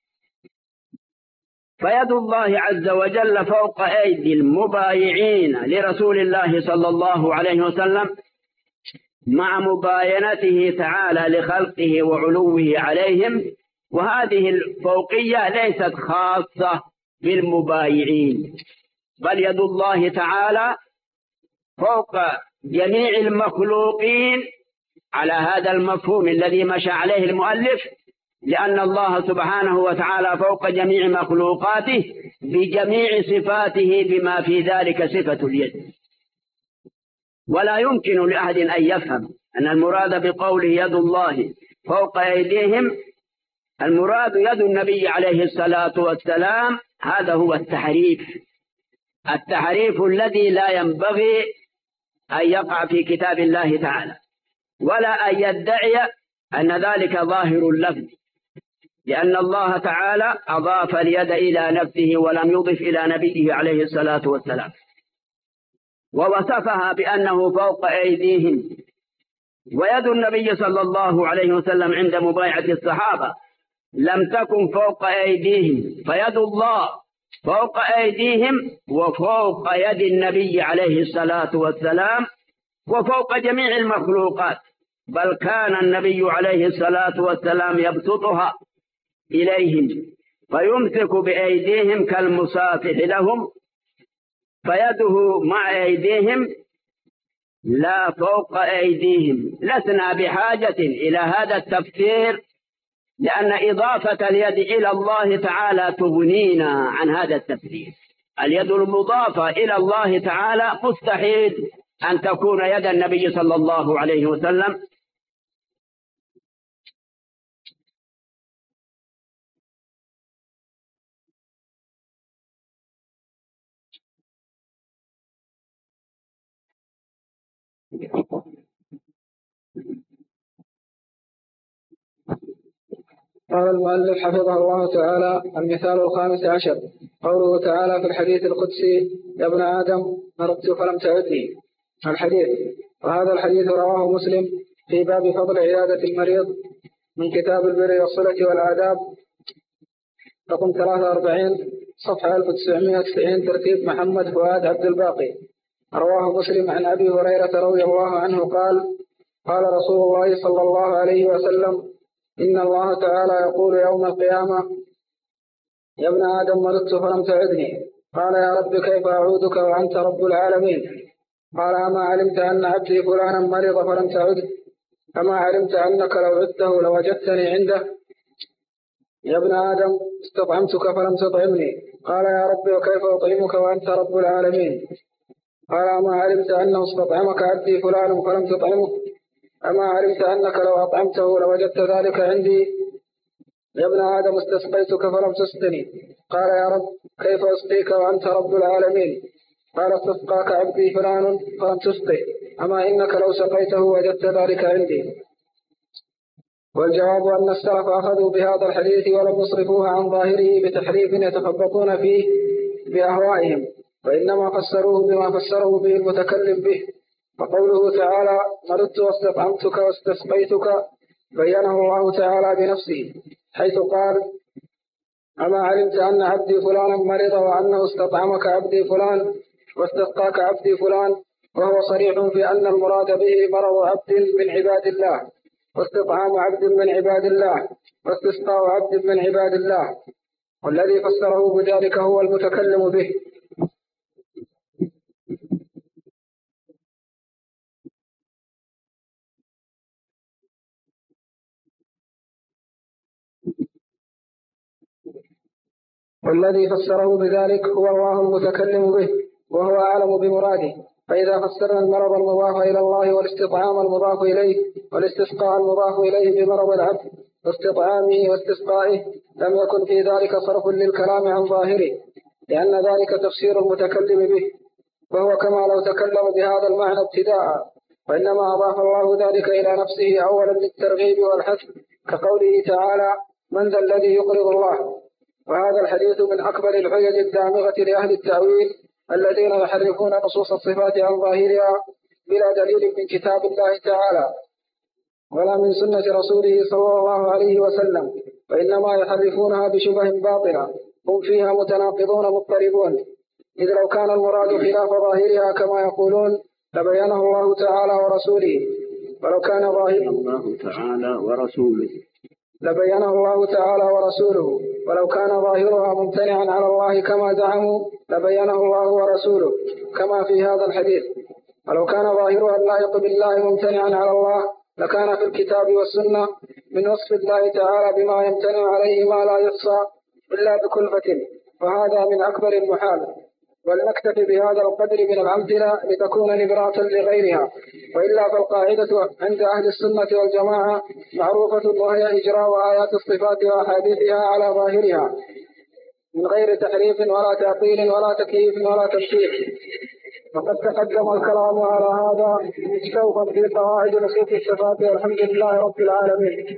فيد الله عز وجل فوق أيدي المبايعين لرسول الله صلى الله عليه وسلم مع مباينته تعالى لخلقه وعلوه عليهم، وهذه الفوقية ليست خاصة بالمبايعين، بل يد الله تعالى فوق جميع المخلوقين على هذا المفهوم الذي مشى عليه المؤلف، لأن الله سبحانه وتعالى فوق جميع مخلوقاته بجميع صفاته بما في ذلك صفة اليد. ولا يمكن لأحد أن يفهم أن المراد بقوله يد الله فوق أيديهم المراد يد النبي عليه الصلاة والسلام، هذا هو التحريف، التحريف الذي لا ينبغي أن يقع في كتاب الله تعالى، ولا أن يدعي أن ذلك ظاهر اللفظ، لأن الله تعالى أضاف اليد إلى نفسه ولم يضف إلى نبيه عليه الصلاة والسلام، ووصفها بأنه فوق أيديهم. ويد النبي صلى الله عليه وسلم عند مبايعة الصحابة لم تكن فوق أيديهم، فيد الله فوق أيديهم وفوق يد النبي عليه الصلاة والسلام وفوق جميع المخلوقات، بل كان النبي عليه الصلاة والسلام يبسطها إليهم فيمسك بأيديهم كالمصافح لهم، فيده مع أيديهم لا فوق أيديهم. لسنا بحاجة إلى هذا التفسير، لأن إضافة اليد إلى الله تعالى تغنينا عن هذا التفسير. اليد المضافة إلى الله تعالى مستحيل أن تكون يد النبي صلى الله عليه وسلم. قال المؤلف حفظه الله تعالى: المثال الخامس عشر قوله تعالى في الحديث القدسي: يا ابن آدم مرضت فلم تعدني. الحديث. وهذا الحديث رواه مسلم في باب فضل عيادة المريض من كتاب البر والصلة والآداب رقم ثلاثة وأربعين صفحة ألف وتسعمائة وتسعين ترتيب محمد فؤاد عبد الباقي. رواه مسلم عن أبي هريرة رضي الله عنه قال: قال رسول الله صلى الله عليه وسلم: إن الله تعالى يقول يوم القيامة: يا ابن آدم مرضت فلم تعدني. قال: يا رب كيف أعودك وأنت رب العالمين؟ قال: أما علمت أن عبدي فلانا مرض فلم تعده؟ أما علمت أنك لو عدته لوجدتني عنده؟ يا ابن آدم استطعمتك فلم تطعمني. قال: يا رب وكيف أطعمك وأنت رب العالمين؟ قال: أما علمت أنه استطعمك عبدي فلان فلم تطعمه؟ أما علمت أنك لو أطعمته لوجدت ذلك عندي؟ يا ابن آدم استسقيتك فلم تسقني. قال: يا رب كيف أسقيك وأنت رب العالمين؟ قال: استسقاك عبدي فلان فلم تسقي. أما إنك لو سقيته وجدت ذلك عندي. والجواب أن السلف أخذوا بهذا الحديث ولم يصرفوه عن ظاهره بتحريف يتخبطون فيه بأهوائهم، وإنما فسروه بما فسره به المتكلم به. فقوله تعالى: مرضت واستطعمتك واستسقيتك بينه الله تعالى بنفسه، حيث قال: أما علمت أن عبدي فلانا مرض وأنه استطعمك عبدي فلان واستسقاك عبدي فلان، وهو صريح في أن المراد به مرض عبد من عباد الله، واستطعام عبد من عباد الله، واستسقاء عبد من عباد الله، والذي فسره بذلك هو المتكلم به. والذي فسره بذلك هو الله المتكلم به، وهو أعلم بمراده. فإذا فسرنا المرض المضاف إلى الله والاستطعام المضاف إليه والاستسقاء المضاف إليه بمرض العبد واستطعامه واستسقائه، لم يكن في ذلك صرف للكلام عن ظاهره، لأن ذلك تفسير المتكلم به، وهو كما لو تكلم بهذا المعنى ابتداء، وإنما أضاف الله ذلك إلى نفسه أولا للترغيب والحث، كقوله تعالى: من ذا الذي يقرض الله. وهذا الحديث من أكبر الحجج الدامغة لأهل التأويل الذين يحرفون نصوص الصفات عن ظاهرها بلا دليل من كتاب الله تعالى ولا من سنة رسوله صلى الله عليه وسلم، وإنما يحرفونها بشبه باطلة هم فيها متناقضون مضطربون. إذ لو كان المراد خلاف ظاهرها كما يقولون لبينه الله تعالى ورسوله، ولو كان ظاهر الله تعالى ورسوله لبينه الله تعالى ورسوله ولو كان ظاهرها ممتنعا على الله كما زعموا لبينه الله ورسوله كما في هذا الحديث. ولو كان ظاهرها اللائق بالله ممتنعا على الله لكان في الكتاب والسنة من وصف الله تعالى بما يمتنع عليه ما لا يحصى إلا بكلفة، وهذا من أكبر المحال. ولنكتفي بهذا القدر من الأمثلة لتكون نبرة لغيرها، وإلا فالقاعدة عند أهل السنة والجماعة معروفة، وهي إجراء آيات الصفات وأحاديثها على ظاهرها من غير تحريف ولا تعطيل ولا تكييف ولا تمثيل. وقد تقدم الكلام على هذا مستوفا في قواعد نصوص الصفات، والحمد لله رب العالمين.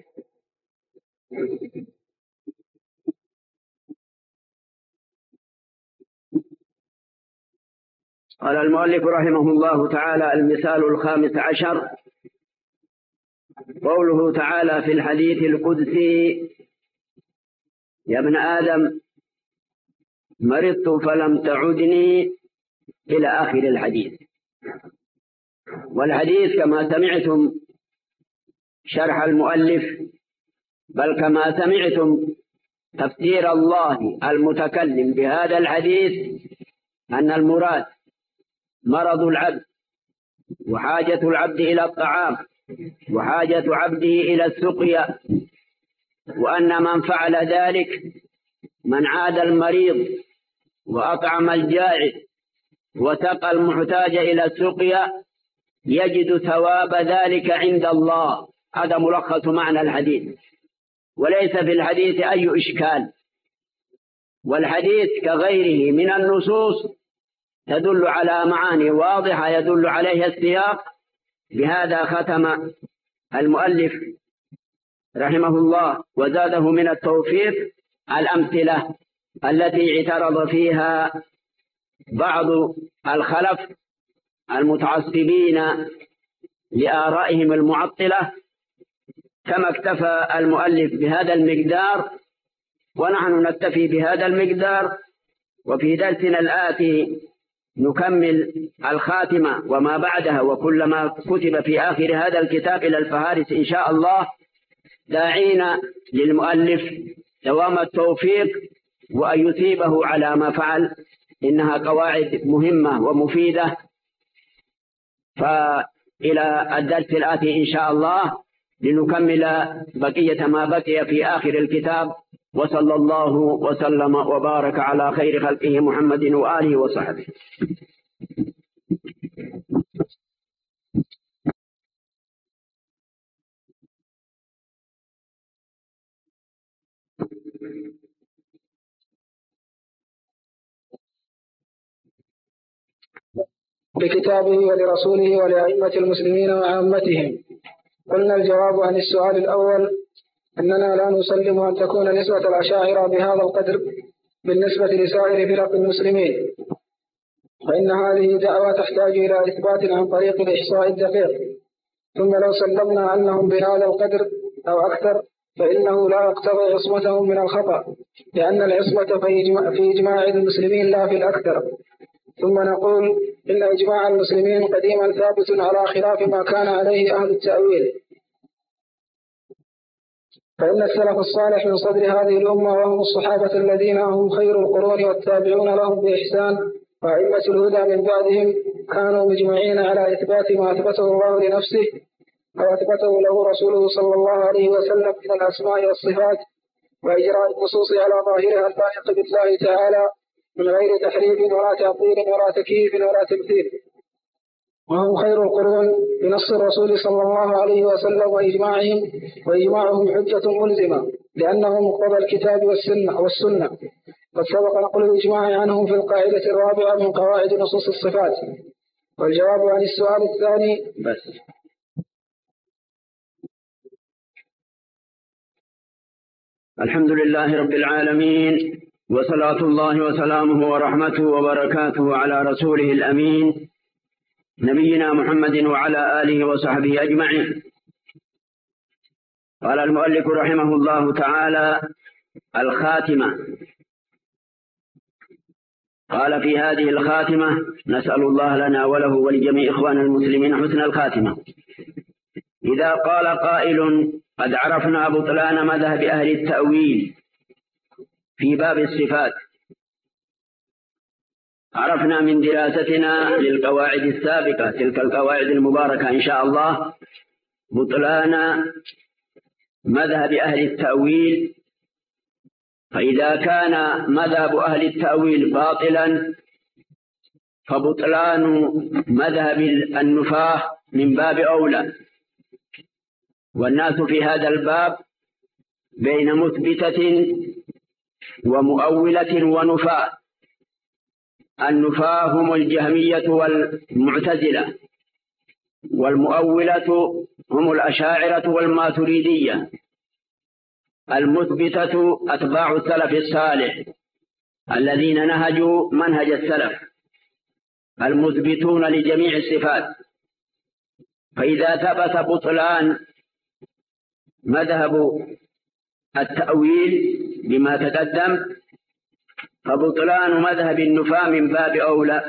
قال المؤلف رحمه الله تعالى: المثال الخامس عشر قوله تعالى في الحديث القدسي: يا ابن آدم مرضت فلم تعدني إلى آخر الحديث. والحديث كما سمعتم شرح المؤلف، بل كما سمعتم تفسير الله المتكلم بهذا الحديث، أن المراد مرض العبد وحاجة العبد إلى الطعام وحاجة عبده إلى السقيا، وأن من فعل ذلك من عاد المريض وأطعم الجائع وسقى المحتاج إلى السقيا يجد ثواب ذلك عند الله. هذا ملخص معنى الحديث، وليس في الحديث أي إشكال. والحديث كغيره من النصوص تدل على معاني واضحة يدل عليها السياق. بهذا ختم المؤلف رحمه الله وزاده من التوفيق الأمثلة التي اعترض فيها بعض الخلف المتعصبين لآرائهم المعطلة، كما اكتفى المؤلف بهذا المقدار ونحن نكتفي بهذا المقدار. وفي درسنا الآتي نكمل الخاتمة وما بعدها وكل ما كتب في آخر هذا الكتاب إلى الفهارس إن شاء الله، داعين للمؤلف دوام التوفيق وأن يثيبه على ما فعل. إنها قواعد مهمة ومفيدة. فإلى الدرس الآتي إن شاء الله لنكمل بقية ما بقي في آخر الكتاب. وصلى الله وسلم وبارك على خير خلقه محمد وآله وصحبه. لكتابه ولرسوله ولأئمة المسلمين وعامتهم. قلنا الجواب عن السؤال الأول أننا لا نسلم أن تكون نسبة الأشاعرة بهذا القدر بالنسبة لسائر فرق المسلمين، فإن هذه دعوة تحتاج إلى إثبات عن طريق الإحصاء الدقيق. ثم لو سلمنا أنهم بهذا القدر أو أكثر فإنه لا يقتضي عصمتهم من الخطأ، لأن العصمة في إجماع المسلمين لا في الأكثر. ثم نقول إن إجماع المسلمين قديما ثابت على خلاف ما كان عليه أهل التأويل، فإن السلف الصالح من صدر هذه الأمة وهم الصحابة الذين هم خير القرون والتابعون لهم بإحسان وأئمة الهدى من بعدهم كانوا مجمعين على إثبات ما أثبته الله لنفسه أو أثبته له رسوله صلى الله عليه وسلم من الأسماء والصفات، وإجراء النصوص على ظاهرها اللائق بالله تعالى من غير تحريف ولا تعطيل ولا تكييف ولا تمثيل. وهم خير القرون بنص الرسول صلى الله عليه وسلم وإجماعهم، وإجماعهم حجة ملزمة لأنه مقتضى الكتاب والسنة, والسنة. قد سبق نقل الإجماع عنهم في القاعدة الرابعة من قواعد نصوص الصفات. والجواب عن السؤال الثاني بس. الحمد لله رب العالمين، وصلاة الله وسلامه ورحمته وبركاته على رسوله الأمين نبينا محمد وعلى آله وصحبه أجمعين. قال المؤلف رحمه الله تعالى: الخاتمة. قال في هذه الخاتمة: نسأل الله لنا وله ولجميع إخوان المسلمين حسن الخاتمة. إذا قال قائل: قد عرفنا بطلان مذهب أهل التأويل في باب الصفات، عرفنا من دراستنا للقواعد السابقة تلك القواعد المباركة إن شاء الله بطلان مذهب أهل التأويل. فإذا كان مذهب أهل التأويل باطلا فبطلان مذهب النفاة من باب أولى. والناس في هذا الباب بين مثبتة ومؤولة ونفاة. النفاة هم الجهمية والمعتزلة، والمؤولة هم الأشاعرة والماتريدية. المثبتة أتباع السلف الصالح الذين نهجوا منهج السلف، المثبتون لجميع الصفات. فإذا ثبت بطلان مذهب التأويل بما تقدم فبطلان مذهب النفاة من باب أولى.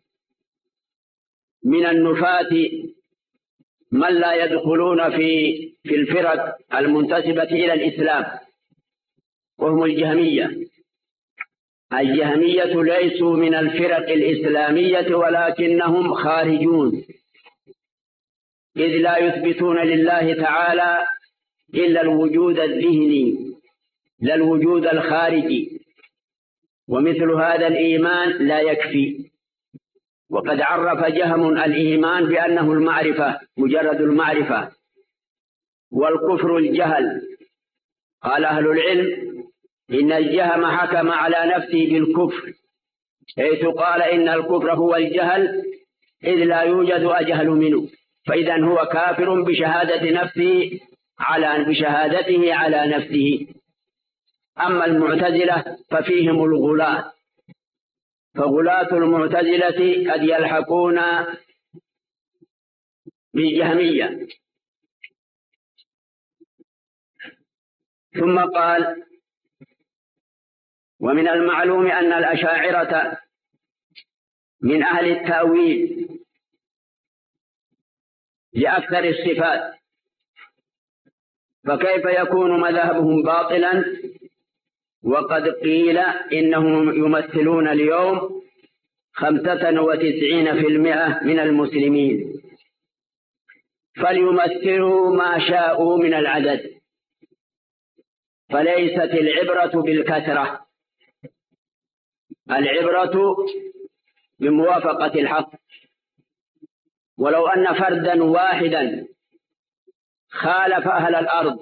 من النفاة من لا يدخلون في في الفرق المنتسبة إلى الإسلام، وهم الجهمية. الجهمية ليسوا من الفرق الإسلامية ولكنهم خارجون، إذ لا يثبتون لله تعالى إلا الوجود الذهني لا الوجود الخارجي، ومثل هذا الإيمان لا يكفي. وقد عرف جهم الإيمان بأنه المعرفة، مجرد المعرفة، والكفر الجهل. قال أهل العلم إن الجهم حكم على نفسه بالكفر، حيث قال إن الكفر هو الجهل إذ لا يوجد أجهل منه، فإذا هو كافر بشهادة نفسه على بشهادته على نفسه. أما المعتزلة ففيهم الغلاة، فغلاة المعتزلة قد يلحقون بالجهمية. ثم قال: ومن المعلوم أن الأشاعرة من أهل التأويل لأكثر الصفات، فكيف يكون مذهبهم باطلا وقد قيل إنهم يمثلون اليوم خمسة وتسعين في المئة من المسلمين، فليمثلوا ما شاءوا من العدد، فليست العبرة بالكثرة، العبرة بموافقة الحق. ولو أن فردا واحدا خالف أهل الأرض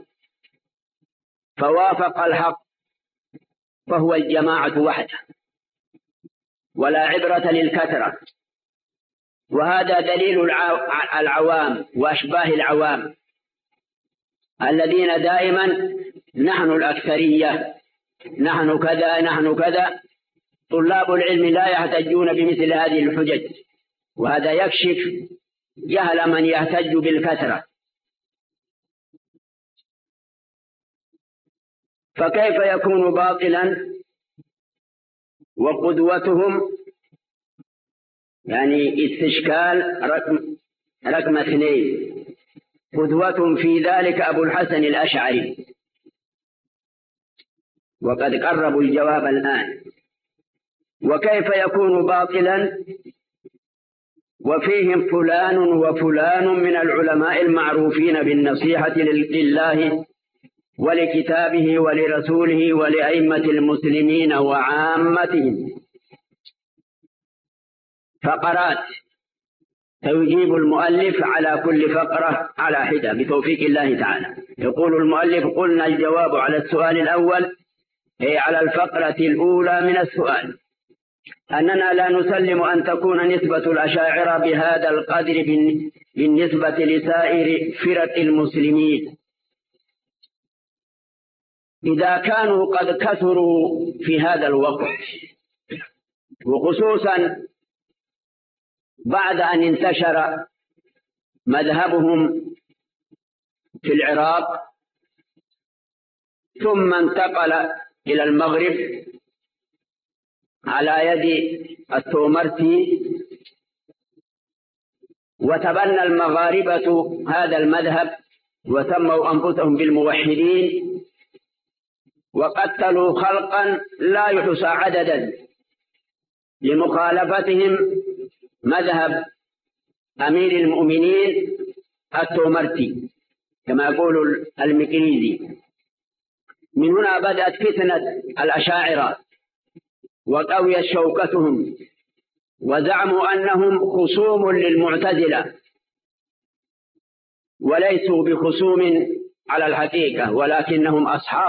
فوافق الحق فهو الجماعة وحده، ولا عبرة للكثرة. وهذا دليل العوام وأشباه العوام الذين دائما نحن الأكثرية، نحن كذا نحن كذا. طلاب العلم لا يحتجون بمثل هذه الحجج، وهذا يكشف جهل من يحتج بالكثرة. فكيف يكون باطلا وقدوتهم؟ يعني استشكال رقم, رقم اثنين، قدوتهم في ذلك أبو الحسن الأشعري، وقد قربوا الجواب الآن. وكيف يكون باطلا وفيهم فلان وفلان من العلماء المعروفين بالنصيحة لله ولكتابه ولرسوله ولأئمة المسلمين وعامتهم؟ فقرات فيجيب المؤلف على كل فقرة على حدة بتوفيق الله تعالى. يقول المؤلف: قلنا الجواب على السؤال الأول، أي على الفقرة الأولى من السؤال، أننا لا نسلم أن تكون نسبة الأشاعرة بهذا القدر بالنسبة لسائر فرق المسلمين، إذا كانوا قد كثروا في هذا الوقت، وخصوصا بعد أن انتشر مذهبهم في العراق ثم انتقل إلى المغرب على يد التومرتي، وتبنى المغاربة هذا المذهب وسموا أنفسهم بالموحدين، وقتلوا خلقا لا يحصى عددا لمخالفتهم مذهب أمير المؤمنين التومرتي كما يقول المكريزي. من هنا بدأت فتنة الأشاعرة وقويت شوكتهم، وزعموا أنهم خصوم للمعتزلة وليسوا بخصوم على الحقيقة، ولكنهم أصحاب،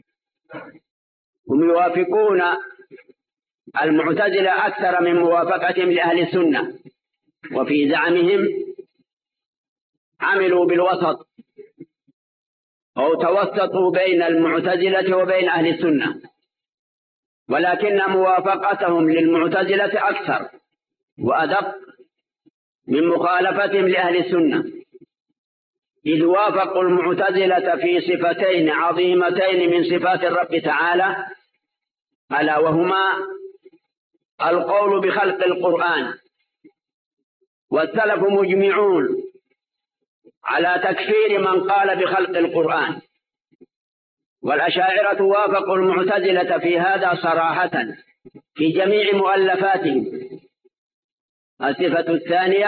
هم يوافقون المعتزلة أكثر من موافقتهم لأهل السنة، وفي زعمهم عملوا بالوسط أو توسطوا بين المعتزلة وبين أهل السنة، ولكن موافقتهم للمعتزلة أكثر وأدق من مخالفتهم لأهل السنة، إذ وافقوا المعتزلة في صفتين عظيمتين من صفات الرب تعالى، ألا وهما القول بخلق القرآن، والسلف مجمعون على تكفير من قال بخلق القرآن، والأشاعرة وافقوا المعتزلة في هذا صراحة في جميع مؤلفاتهم. الصفة الثانية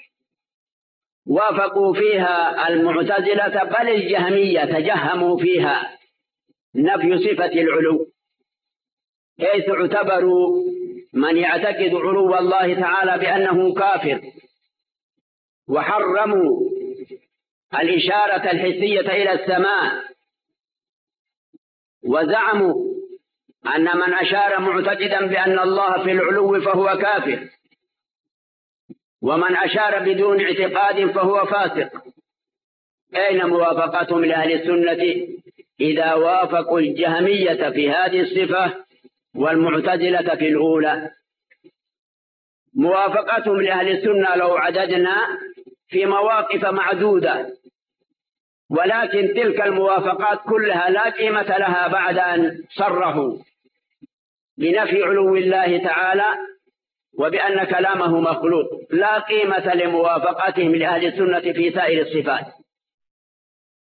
وافقوا فيها المعتزلة بل الجهمية تجهموا فيها نفي صفة العلو، حيث اعتبروا من يعتقد علو الله تعالى بأنه كافر، وحرموا الإشارة الحسية إلى السماء، وزعموا أن من أشار معتقدا بأن الله في العلو فهو كافر، ومن أشار بدون اعتقاد فهو فاسق. أين موافقتهم لأهل السنة إذا وافقوا الجهمية في هذه الصفة والمعتزلة في الأولى؟ موافقتهم لأهل السنة لو عددنا في مواقف معدودة، ولكن تلك الموافقات كلها لا قيمة لها بعد أن صرحوا بنفي علو الله تعالى وبأن كلامه مخلوق. لا قيمة لموافقتهم لأهل السنة في سائر الصفات.